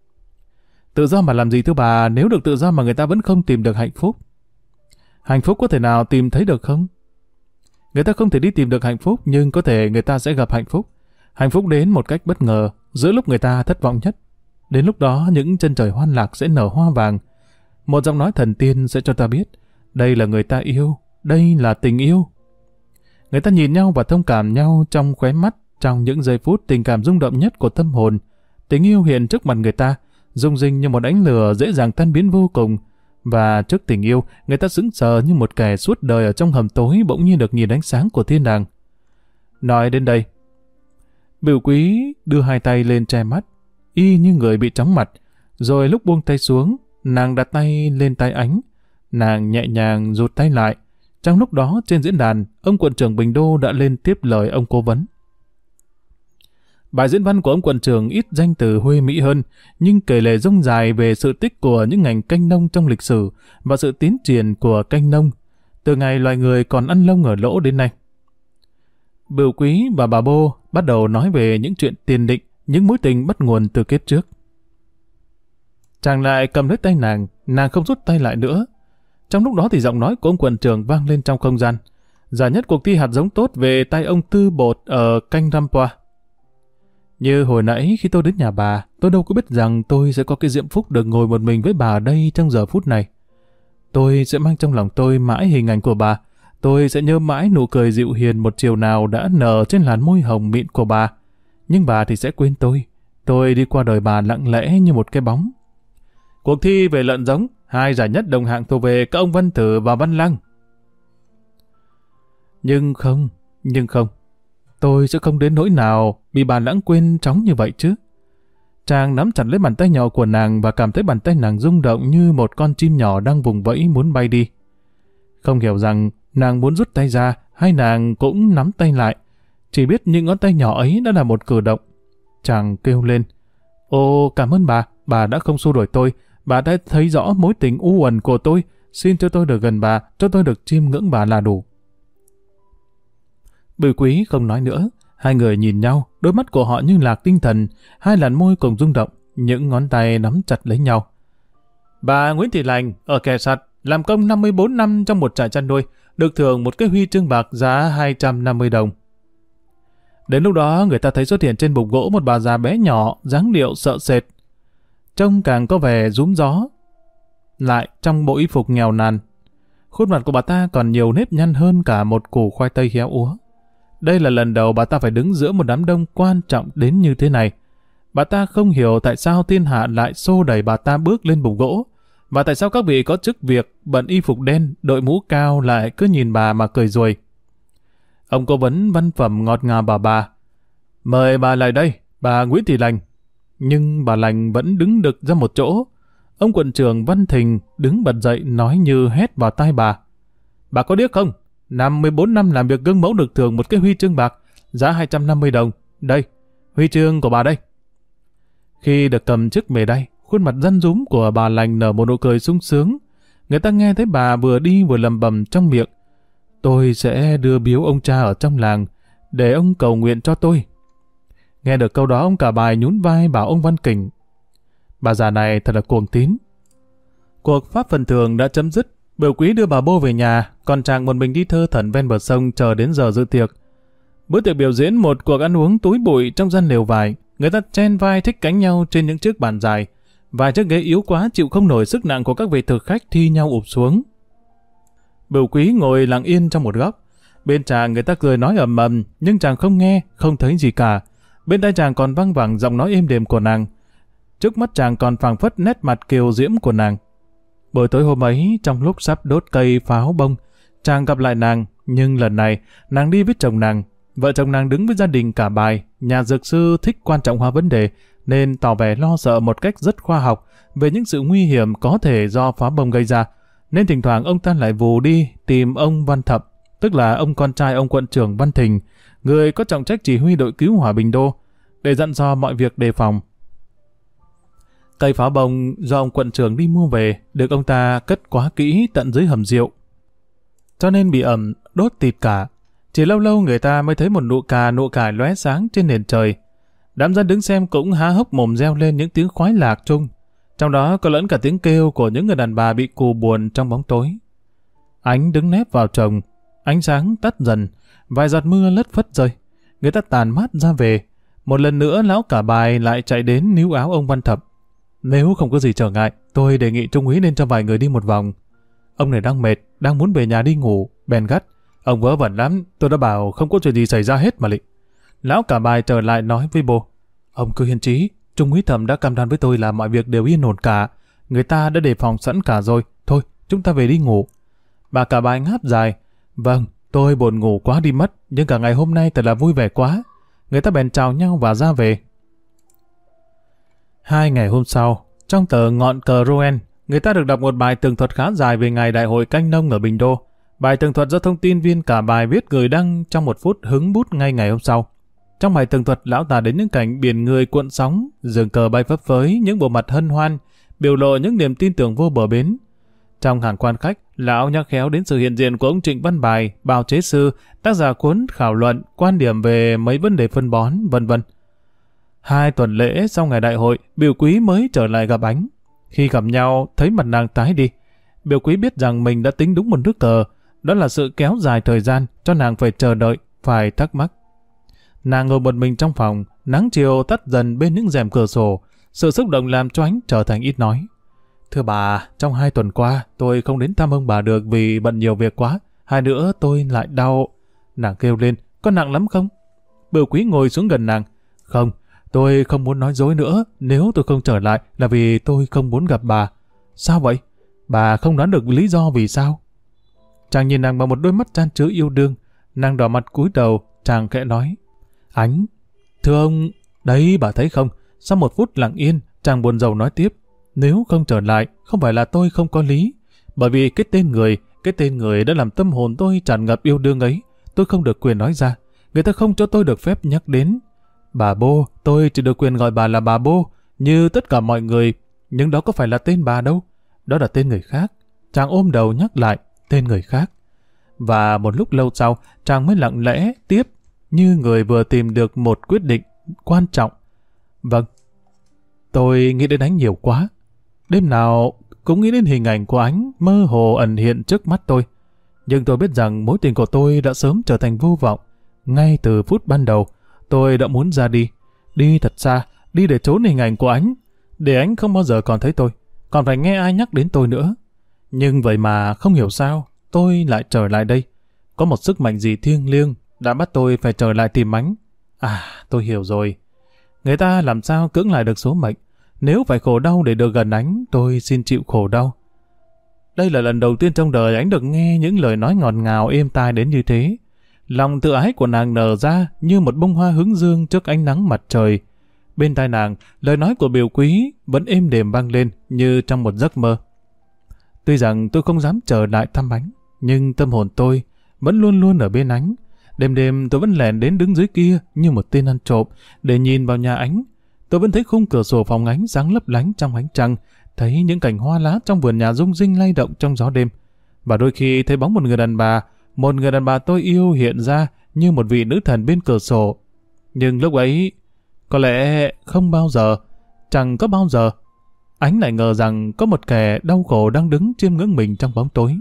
Tự do mà làm gì thưa bà, nếu được tự do mà người ta vẫn không tìm được hạnh phúc? Hạnh phúc có thể nào tìm thấy được không? Người ta không thể đi tìm được hạnh phúc, nhưng có thể người ta sẽ gặp hạnh phúc. Hạnh phúc đến một cách bất ngờ, giữa lúc người ta thất vọng nhất. Đến lúc đó những chân trời hoan lạc sẽ nở hoa vàng. Một giọng nói thần tiên sẽ cho ta biết, đây là người ta yêu, đây là tình yêu. Người ta nhìn nhau và thông cảm nhau trong khóe mắt, trong những giây phút tình cảm rung động nhất của tâm hồn. Tình yêu hiện trước mặt người ta, rung rinh như một ánh lửa dễ dàng tan biến vô cùng. Và trước tình yêu, người ta sững sờ như một kẻ suốt đời ở trong hầm tối bỗng nhiên được nhìn ánh sáng của thiên đàng. Nói đến đây, Bửu Quý đưa hai tay lên che mắt, y như người bị chóng mặt. Rồi lúc buông tay xuống, nàng đặt tay lên tay Ánh. Nàng nhẹ nhàng rụt tay lại. Trong lúc đó trên diễn đàn, ông quận trưởng Bình Đô đã lên tiếp lời ông cố vấn. Bài diễn văn của ông quận trưởng ít danh từ huê mỹ hơn, nhưng kể lể rông dài về sự tích của những ngành canh nông trong lịch sử và sự tiến triển của canh nông, từ ngày loài người còn ăn lông ở lỗ đến nay. Bửu Quý và bà Bô bắt đầu nói về những chuyện tiền định, những mối tình bắt nguồn từ kiếp trước. Chàng lại cầm lấy tay nàng, nàng không rút tay lại nữa. Trong lúc đó thì giọng nói của ông quận trưởng vang lên trong không gian. Giả nhất cuộc thi hạt giống tốt về tay ông Tư Bột ở canh Rampoa. Như hồi nãy khi tôi đến nhà bà, tôi đâu có biết rằng tôi sẽ có cái diễm phúc được ngồi một mình với bà ở đây trong giờ phút này. Tôi sẽ mang trong lòng tôi mãi hình ảnh của bà. Tôi sẽ nhớ mãi nụ cười dịu hiền một chiều nào đã nở trên làn môi hồng mịn của bà. Nhưng bà thì sẽ quên tôi. Tôi đi qua đời bà lặng lẽ như một cái bóng. Cuộc thi về lợn giống, hai giải nhất đồng hạng thuộc về các ông Văn Tử và Văn Lăng. Nhưng không, nhưng không. Tôi sẽ không đến nỗi nào bị bà lãng quên chóng như vậy chứ. Chàng nắm chặt lấy bàn tay nhỏ của nàng và cảm thấy bàn tay nàng rung động như một con chim nhỏ đang vùng vẫy muốn bay đi. Không hiểu rằng nàng muốn rút tay ra hay nàng cũng nắm tay lại. Chỉ biết những ngón tay nhỏ ấy đã là một cử động. Chàng kêu lên. Ồ, cảm ơn bà, bà đã không xua đuổi tôi. Bà đã thấy rõ mối tình u uẩn của tôi. Xin cho tôi được gần bà, cho tôi được chiêm ngưỡng bà là đủ. Bửu Quý không nói nữa. Hai người nhìn nhau, đôi mắt của họ như lạc tinh thần. Hai làn môi cùng rung động, những ngón tay nắm chặt lấy nhau. Bà Nguyễn Thị Lành ở Kẻ Sạt làm công năm mươi tư năm trong một trại chăn nuôi, được thưởng một cái huy chương bạc giá hai trăm năm mươi đồng. Đến lúc đó người ta thấy xuất hiện trên bục gỗ một bà già bé nhỏ, dáng điệu sợ sệt, trông càng có vẻ rúm gió. Lại trong bộ y phục nghèo nàn, khuôn mặt của bà ta còn nhiều nếp nhăn hơn cả một củ khoai tây héo úa. Đây là lần đầu bà ta phải đứng giữa một đám đông quan trọng đến như thế này. Bà ta không hiểu tại sao thiên hạ lại xô đẩy bà ta bước lên bục gỗ, và tại sao các vị có chức việc bận y phục đen, đội mũ cao lại cứ nhìn bà mà cười ruồi. Ông cố vấn văn phẩm ngọt ngào bảo bà, mời bà lại đây, bà Nguyễn Thị Lành. Nhưng bà Lành vẫn đứng đực ra một chỗ. Ông quận trưởng Văn Thình đứng bật dậy nói như hét vào tai bà. Bà có điếc không? năm mươi tư năm làm việc gương mẫu được thưởng một cái huy chương bạc, giá hai trăm năm mươi đồng. Đây, huy chương của bà đây. Khi được cầm chiếc mề đay, khuôn mặt răn rúm của bà Lành nở một nụ cười sung sướng. Người ta nghe thấy bà vừa đi vừa lầm bầm trong miệng. Tôi sẽ đưa biếu ông cha ở trong làng, để ông cầu nguyện cho tôi. Nghe được câu đó, ông Cả Bài nhún vai bảo ông Văn Kình. Bà già này thật là cuồng tín. Cuộc pháp phần thường đã chấm dứt. Bửu Quý đưa bà Bô về nhà, còn chàng một mình đi thơ thẩn ven bờ sông chờ đến giờ dự tiệc. Bữa tiệc biểu diễn một cuộc ăn uống túi bụi trong gian lều vải. Người ta chen vai thích cánh nhau trên những chiếc bàn dài. Vài chiếc ghế yếu quá chịu không nổi sức nặng của các vị thực khách thi nhau ụp xuống. Bửu Quý ngồi lặng yên trong một góc. Bên chàng người ta cười nói ầm ầm, nhưng chàng không nghe, không thấy gì cả. Bên tai chàng còn văng vẳng giọng nói êm đềm của nàng. trước mắt chàng còn phảng phất nét mặt kiều diễm của nàng. Buổi tối hôm ấy, trong lúc sắp đốt cây pháo bông, chàng gặp lại nàng, nhưng lần này nàng đi với chồng nàng. Vợ chồng nàng đứng với gia đình cả bài. Nhà dược sư thích quan trọng hóa vấn đề, nên tỏ vẻ lo sợ một cách rất khoa học về những sự nguy hiểm có thể do pháo bông gây ra. Nên thỉnh thoảng ông ta lại vù đi tìm ông Văn Thập, tức là ông con trai ông quận trưởng Văn Thình, người có trọng trách chỉ huy đội cứu hỏa Bình Đô, để dặn dò mọi việc đề phòng. Cây pháo bông do ông quận trưởng đi mua về được ông ta cất quá kỹ tận dưới hầm rượu, cho nên bị ẩm đốt tịt cả. Chỉ lâu lâu người ta mới thấy một nụ cà nụ cải lóe sáng trên nền trời. Đám dân đứng xem cũng há hốc mồm reo lên những tiếng khoái lạc chung, trong đó có lẫn cả tiếng kêu của những người đàn bà bị cù buồn trong bóng tối. Ánh đứng nép vào chồng, ánh sáng tắt dần, vài giọt mưa lất phất rơi. Người ta tàn mát ra về. Một lần nữa lão cả bài lại chạy đến níu áo ông Văn Thập. Nếu không có gì trở ngại, tôi đề nghị trung úy nên cho vài người đi một vòng. Ông này đang mệt, đang muốn về nhà đi ngủ, bèn gắt. Ông vớ vẩn lắm, tôi đã bảo không có chuyện gì xảy ra hết mà lị. Lão cả bài trở lại nói với bố. Ông cứ yên trí, trung úy Thẩm đã cam đoan với tôi là mọi việc đều yên ổn cả. Người ta đã đề phòng sẵn cả rồi. Thôi, chúng ta về đi ngủ. Bà cả bài ngáp dài. Vâng, tôi buồn ngủ quá đi mất, nhưng cả ngày hôm nay thật là vui vẻ quá. Người ta bèn chào nhau và ra về. Hai ngày hôm sau, trong tờ Ngọn Cờ Rouen, người ta được đọc một bài tường thuật khá dài về ngày đại hội canh nông ở Bình Đô. Bài tường thuật do thông tin viên cả bài viết gửi đăng trong một phút hứng bút ngay ngày hôm sau. Trong bài tường thuật, lão tả đến những cảnh biển người cuộn sóng, giường cờ bay phấp phới, những bộ mặt hân hoan, biểu lộ những niềm tin tưởng vô bờ bến. Trong hàng quan khách, lão nhắc khéo đến sự hiện diện của ông Trịnh Văn Bài, bào chế sư, tác giả cuốn khảo luận, quan điểm về mấy vấn đề phân bón, vân vân. Hai tuần lễ sau ngày đại hội, Biểu Quý mới trở lại gặp Ánh. Khi gặp nhau, thấy mặt nàng tái đi. Biểu Quý biết rằng mình đã tính đúng một nước cờ, đó là sự kéo dài thời gian cho nàng phải chờ đợi, phải thắc mắc. Nàng ngồi một mình trong phòng, nắng chiều tắt dần bên những rèm cửa sổ, sự xúc động làm cho Ánh trở thành ít nói. Thưa bà, trong hai tuần qua, tôi không đến thăm ông bà được vì bận nhiều việc quá. Hai nữa tôi lại đau. Nàng kêu lên, có nặng lắm không? Biểu Quý ngồi xuống gần nàng. Không, tôi không muốn nói dối nữa. Nếu tôi không trở lại là vì tôi không muốn gặp bà. Sao vậy? Bà không đoán được lý do vì sao? Chàng nhìn nàng bằng một đôi mắt chan chứa yêu đương. Nàng đỏ mặt cúi đầu, chàng khẽ nói. Ánh, thưa ông, đấy bà thấy không? Sau một phút lặng yên, chàng buồn rầu nói tiếp. Nếu không trở lại, không phải là tôi không có lý. Bởi vì cái tên người, cái tên người đã làm tâm hồn tôi tràn ngập yêu đương ấy. Tôi không được quyền nói ra. Người ta không cho tôi được phép nhắc đến. Bà Bô, tôi chỉ được quyền gọi bà là bà Bô, như tất cả mọi người. Nhưng đó có phải là tên bà đâu. Đó là tên người khác. Chàng ôm đầu nhắc lại, tên người khác. Và một lúc lâu sau, chàng mới lặng lẽ tiếp, như người vừa tìm được một quyết định quan trọng. Vâng, tôi nghĩ đến Ánh nhiều quá. Đêm nào cũng nghĩ đến hình ảnh của Ánh mơ hồ ẩn hiện trước mắt tôi. Nhưng tôi biết rằng mối tình của tôi đã sớm trở thành vô vọng. Ngay từ phút ban đầu, tôi đã muốn ra đi. Đi thật xa, đi để trốn hình ảnh của Ánh. Để Ánh không bao giờ còn thấy tôi, còn phải nghe ai nhắc đến tôi nữa. Nhưng vậy mà không hiểu sao, tôi lại trở lại đây. Có một sức mạnh gì thiêng liêng đã bắt tôi phải trở lại tìm Ánh. À, tôi hiểu rồi. Người ta làm sao cưỡng lại được số mệnh. Nếu phải khổ đau để được gần Ánh, tôi xin chịu khổ đau. Đây là lần đầu tiên trong đời Ánh được nghe những lời nói ngọt ngào êm tai đến như thế. Lòng tự ái của nàng nở ra như một bông hoa hướng dương trước ánh nắng mặt trời. Bên tai nàng, lời nói của Biểu Quý vẫn êm đềm vang lên như trong một giấc mơ. Tuy rằng tôi không dám trở lại thăm Ánh, nhưng tâm hồn tôi vẫn luôn luôn ở bên Ánh. Đêm đêm tôi vẫn lẻn đến đứng dưới kia như một tên ăn trộm để nhìn vào nhà Ánh. Tôi vẫn thấy khung cửa sổ phòng Ánh sáng lấp lánh trong ánh trăng, thấy những cành hoa lá trong vườn nhà rung rinh lay động trong gió đêm. Và đôi khi thấy bóng một người đàn bà, một người đàn bà tôi yêu hiện ra như một vị nữ thần bên cửa sổ. Nhưng lúc ấy, có lẽ không bao giờ, chẳng có bao giờ, Ánh lại ngờ rằng có một kẻ đau khổ đang đứng chiêm ngưỡng mình trong bóng tối.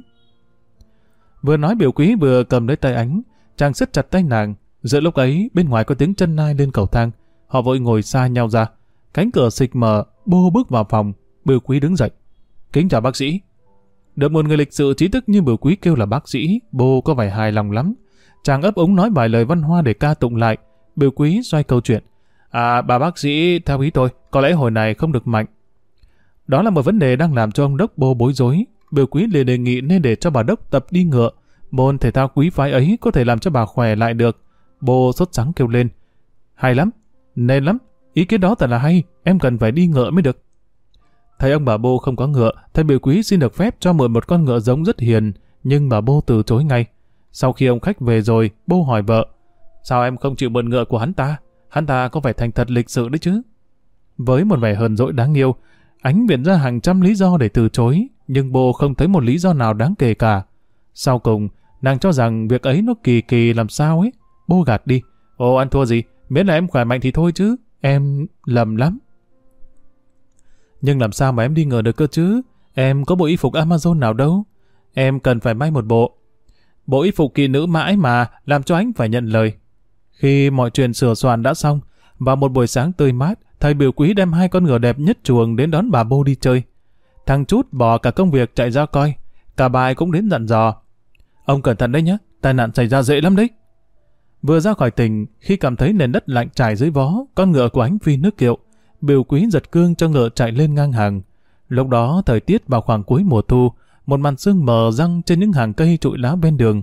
Vừa nói Biểu Quý vừa cầm lấy tay Ánh, chàng siết chặt tay nàng. Giữa lúc ấy, bên ngoài có tiếng chân nai lên cầu thang. Họ vội ngồi xa nhau ra. Cánh cửa xịch mở, Bô bước vào phòng. Biểu Quý đứng dậy. Kính chào bác sĩ. Được một người lịch sự trí thức như Biểu Quý kêu là bác sĩ, Bô có vẻ hài lòng lắm. Chàng ấp úng nói vài lời văn hoa để ca tụng lại. Biểu Quý xoay câu chuyện. À, bà bác sĩ, theo ý tôi, có lẽ hồi này không được mạnh. Đó là một vấn đề đang làm cho ông Đốc Bô bối rối. Biểu Quý liền đề nghị nên để cho bà Đốc tập đi ngựa. Môn thể thao quý phái ấy có thể làm cho bà khỏe lại được. Bô sốt sắng kêu lên. Hay lắm, nên lắm, ý kiến đó thật là hay, em cần phải đi ngựa mới được. Thấy ông bà Bô không có ngựa, thầy Biểu Quý xin được phép cho mượn một con ngựa giống rất hiền, nhưng bà Bô từ chối ngay. Sau khi ông khách về rồi, Bô hỏi vợ, sao em không chịu mượn ngựa của hắn ta? Hắn ta có phải thành thật lịch sự đấy chứ? Với một vẻ hờn dỗi đáng yêu, Ánh viện ra hàng trăm lý do để từ chối, nhưng Bô không thấy một lý do nào đáng kể cả. Sau cùng, nàng cho rằng việc ấy nó kỳ kỳ làm sao ấy. Bô gạt đi. Ồ, ăn thua gì, miễn là em khỏe mạnh thì thôi chứ, em lầm lắm. Nhưng làm sao mà em đi ngờ được cơ chứ? Em có bộ y phục Amazon nào đâu. Em cần phải may một bộ. Bộ y phục kỳ nữ mãi mà, làm cho anh phải nhận lời. Khi mọi chuyện sửa soạn đã xong, vào một buổi sáng tươi mát, thầy Biểu Quý đem hai con ngựa đẹp nhất chuồng đến đón bà Bô đi chơi. Thằng Chút bỏ cả công việc chạy ra coi. Cả bài cũng đến dặn dò. Ông cẩn thận đấy nhé, tai nạn xảy ra dễ lắm đấy. Vừa ra khỏi tỉnh, khi cảm thấy nền đất lạnh trải dưới vó, con ngựa của Ánh phi nước kiệu. Biểu Quý giật cương cho ngựa chạy lên ngang hàng. Lúc đó thời tiết vào khoảng cuối mùa thu, một màn sương mờ răng trên những hàng cây trụi lá bên đường.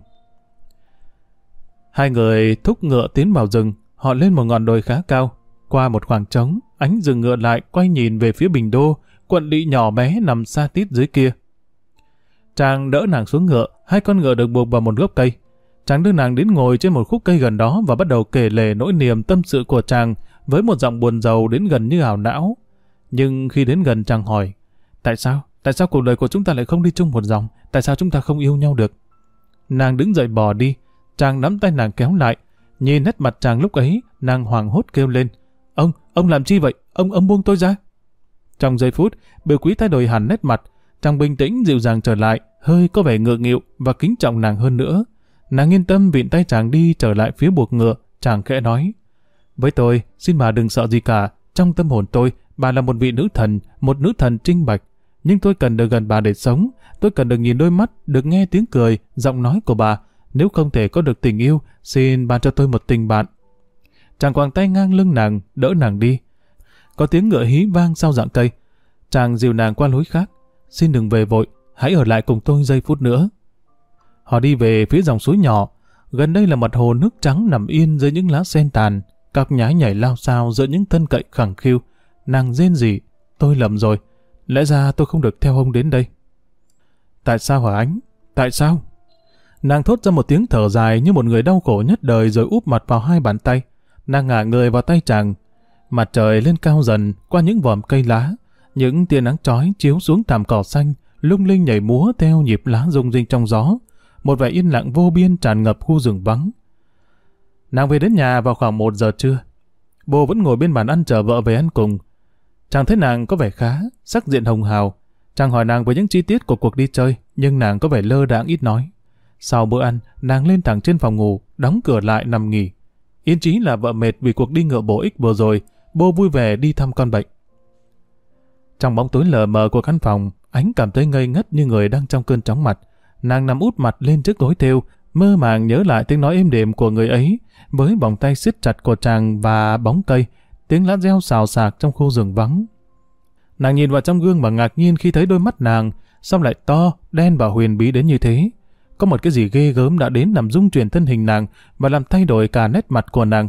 Hai người thúc ngựa tiến vào rừng, họ lên một ngọn đồi khá cao. Qua một khoảng trống, Ánh dừng ngựa lại quay nhìn về phía Bình Đô, quận lỵ nhỏ bé nằm xa tít dưới kia. Chàng đỡ nàng xuống ngựa, hai con ngựa được buộc vào một gốc cây. Chàng đưa nàng đến ngồi trên một khúc cây gần đó và bắt đầu kể lể nỗi niềm tâm sự của chàng với một giọng buồn rầu đến gần như ảo não. Nhưng khi đến gần chàng hỏi, tại sao? Tại sao cuộc đời của chúng ta lại không đi chung một dòng? Tại sao chúng ta không yêu nhau được? Nàng đứng dậy bỏ đi, chàng nắm tay nàng kéo lại. Nhìn nét mặt chàng lúc ấy, nàng hoảng hốt kêu lên, Ông, ông làm chi vậy? Ông, ông buông tôi ra. Trong giây phút, Biểu Quý thay đổi hẳn nét mặt, chàng bình tĩnh dịu dàng trở lại, hơi có vẻ ngượng nghịu và kính trọng nàng hơn nữa. Nàng yên tâm vịn tay chàng đi trở lại phía buộc ngựa, chàng khẽ nói, với tôi, xin bà đừng sợ gì cả, trong tâm hồn tôi, bà là một vị nữ thần, một nữ thần trinh bạch, nhưng tôi cần được gần bà để sống, tôi cần được nhìn đôi mắt, được nghe tiếng cười, giọng nói của bà, nếu không thể có được tình yêu, xin ban cho tôi một tình bạn. Chàng quàng tay ngang lưng nàng, đỡ nàng đi. Có tiếng ngựa hí vang sau rặng cây. Chàng dìu nàng qua lối khác. Xin đừng về vội, hãy ở lại cùng tôi giây phút nữa. Họ đi về phía dòng suối nhỏ. Gần đây là một hồ nước trắng nằm yên dưới những lá sen tàn. Các nhái nhảy lao xao giữa những thân cậy khẳng khiu. Nàng rên rỉ, tôi lầm rồi. Lẽ ra tôi không được theo ông đến đây. Tại sao hả Ánh? Tại sao? Nàng thốt ra một tiếng thở dài như một người đau khổ nhất đời rồi úp mặt vào hai bàn tay. Nàng ngả người vào tay chàng. Mặt trời lên cao dần qua những vòm cây lá. Những tia nắng chói chiếu xuống thảm cỏ xanh, lung linh nhảy múa theo nhịp lá rung rinh trong gió. Một vẻ yên lặng vô biên tràn ngập khu rừng vắng. Nàng về đến nhà vào khoảng một giờ trưa. Bố vẫn ngồi bên bàn ăn chờ vợ về ăn cùng. Chàng thấy nàng có vẻ khá, sắc diện hồng hào. Chàng hỏi nàng về những chi tiết của cuộc đi chơi, nhưng nàng có vẻ lơ đãng ít nói. Sau bữa ăn, nàng lên thẳng trên phòng ngủ, đóng cửa lại nằm nghỉ. Yên chí là vợ mệt vì cuộc đi ngựa bổ ích vừa rồi, Bô vui vẻ đi thăm con bệnh. Trong bóng tối lờ mờ của căn phòng, Ánh cảm thấy ngây ngất như người đang trong cơn chóng mặt. Nàng nằm úp mặt lên chiếc gối thêu, mơ màng nhớ lại tiếng nói êm đềm của người ấy, với vòng tay siết chặt của chàng và bóng cây, tiếng lá reo xào xạc trong khu rừng vắng. Nàng nhìn vào trong gương và ngạc nhiên khi thấy đôi mắt nàng, sao lại to, đen và huyền bí đến như thế. Có một cái gì ghê gớm đã đến làm rung chuyển thân hình nàng và làm thay đổi cả nét mặt của nàng.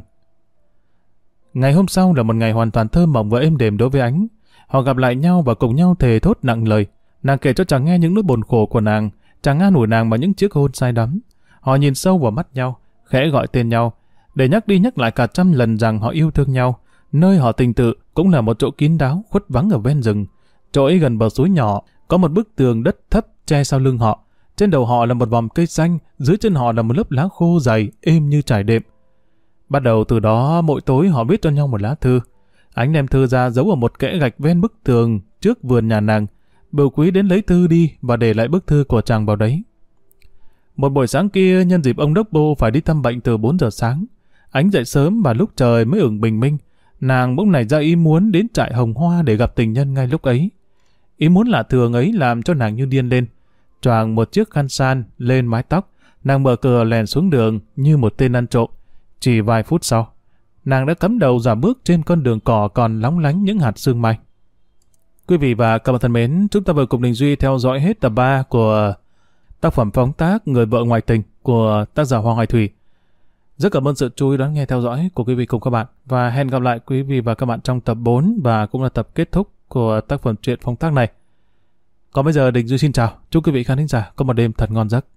Ngày hôm sau là một ngày hoàn toàn thơ mộng và êm đềm đối với Ánh. Họ gặp lại nhau và cùng nhau thề thốt nặng lời. Nàng kể cho chàng nghe những nỗi buồn khổ của nàng, chàng an ủi nàng bằng những chiếc hôn say đắm. Họ nhìn sâu vào mắt nhau, khẽ gọi tên nhau, để nhắc đi nhắc lại cả trăm lần rằng họ yêu thương nhau. Nơi họ tình tự cũng là một chỗ kín đáo, khuất vắng ở ven rừng. Chỗ ấy gần bờ suối nhỏ, có một bức tường đất thấp che sau lưng họ. Trên đầu họ là một vòm cây xanh, dưới chân họ là một lớp lá khô dày, êm như trải đệm. Bắt đầu từ đó, mỗi tối họ viết cho nhau một lá thư. Ánh đem thư ra giấu ở một kẽ gạch ven bức tường trước vườn nhà nàng. Biểu Quý đến lấy thư đi và để lại bức thư của chàng vào đấy. Một buổi sáng kia, nhân dịp ông Đốc Bô phải đi thăm bệnh từ bốn giờ sáng. Ánh dậy sớm và lúc trời mới ửng bình minh. Nàng bỗng nảy ra ý muốn đến trại Hồng Hoa để gặp tình nhân ngay lúc ấy. Ý muốn lạ thường ấy làm cho nàng như điên lên. Choàng một chiếc khăn san lên mái tóc, nàng mở cửa lèn xuống đường như một tên ăn trộm. Chỉ vài phút sau, nàng đã cắm đầu dạo bước trên con đường cỏ còn lóng lánh những hạt sương mai. Quý vị và các bạn thân mến, chúng ta vừa cùng Đình Duy theo dõi hết tập ba của tác phẩm phóng tác Người vợ ngoại tình của tác giả Hoàng Hoài Thủy. Rất cảm ơn sự chú ý đón nghe theo dõi của quý vị cùng các bạn, và hẹn gặp lại quý vị và các bạn trong tập bốn và cũng là tập kết thúc của tác phẩm truyện phóng tác này. Còn bây giờ Đình Duy xin chào, chúc quý vị khán thính giả có một đêm thật ngon giấc.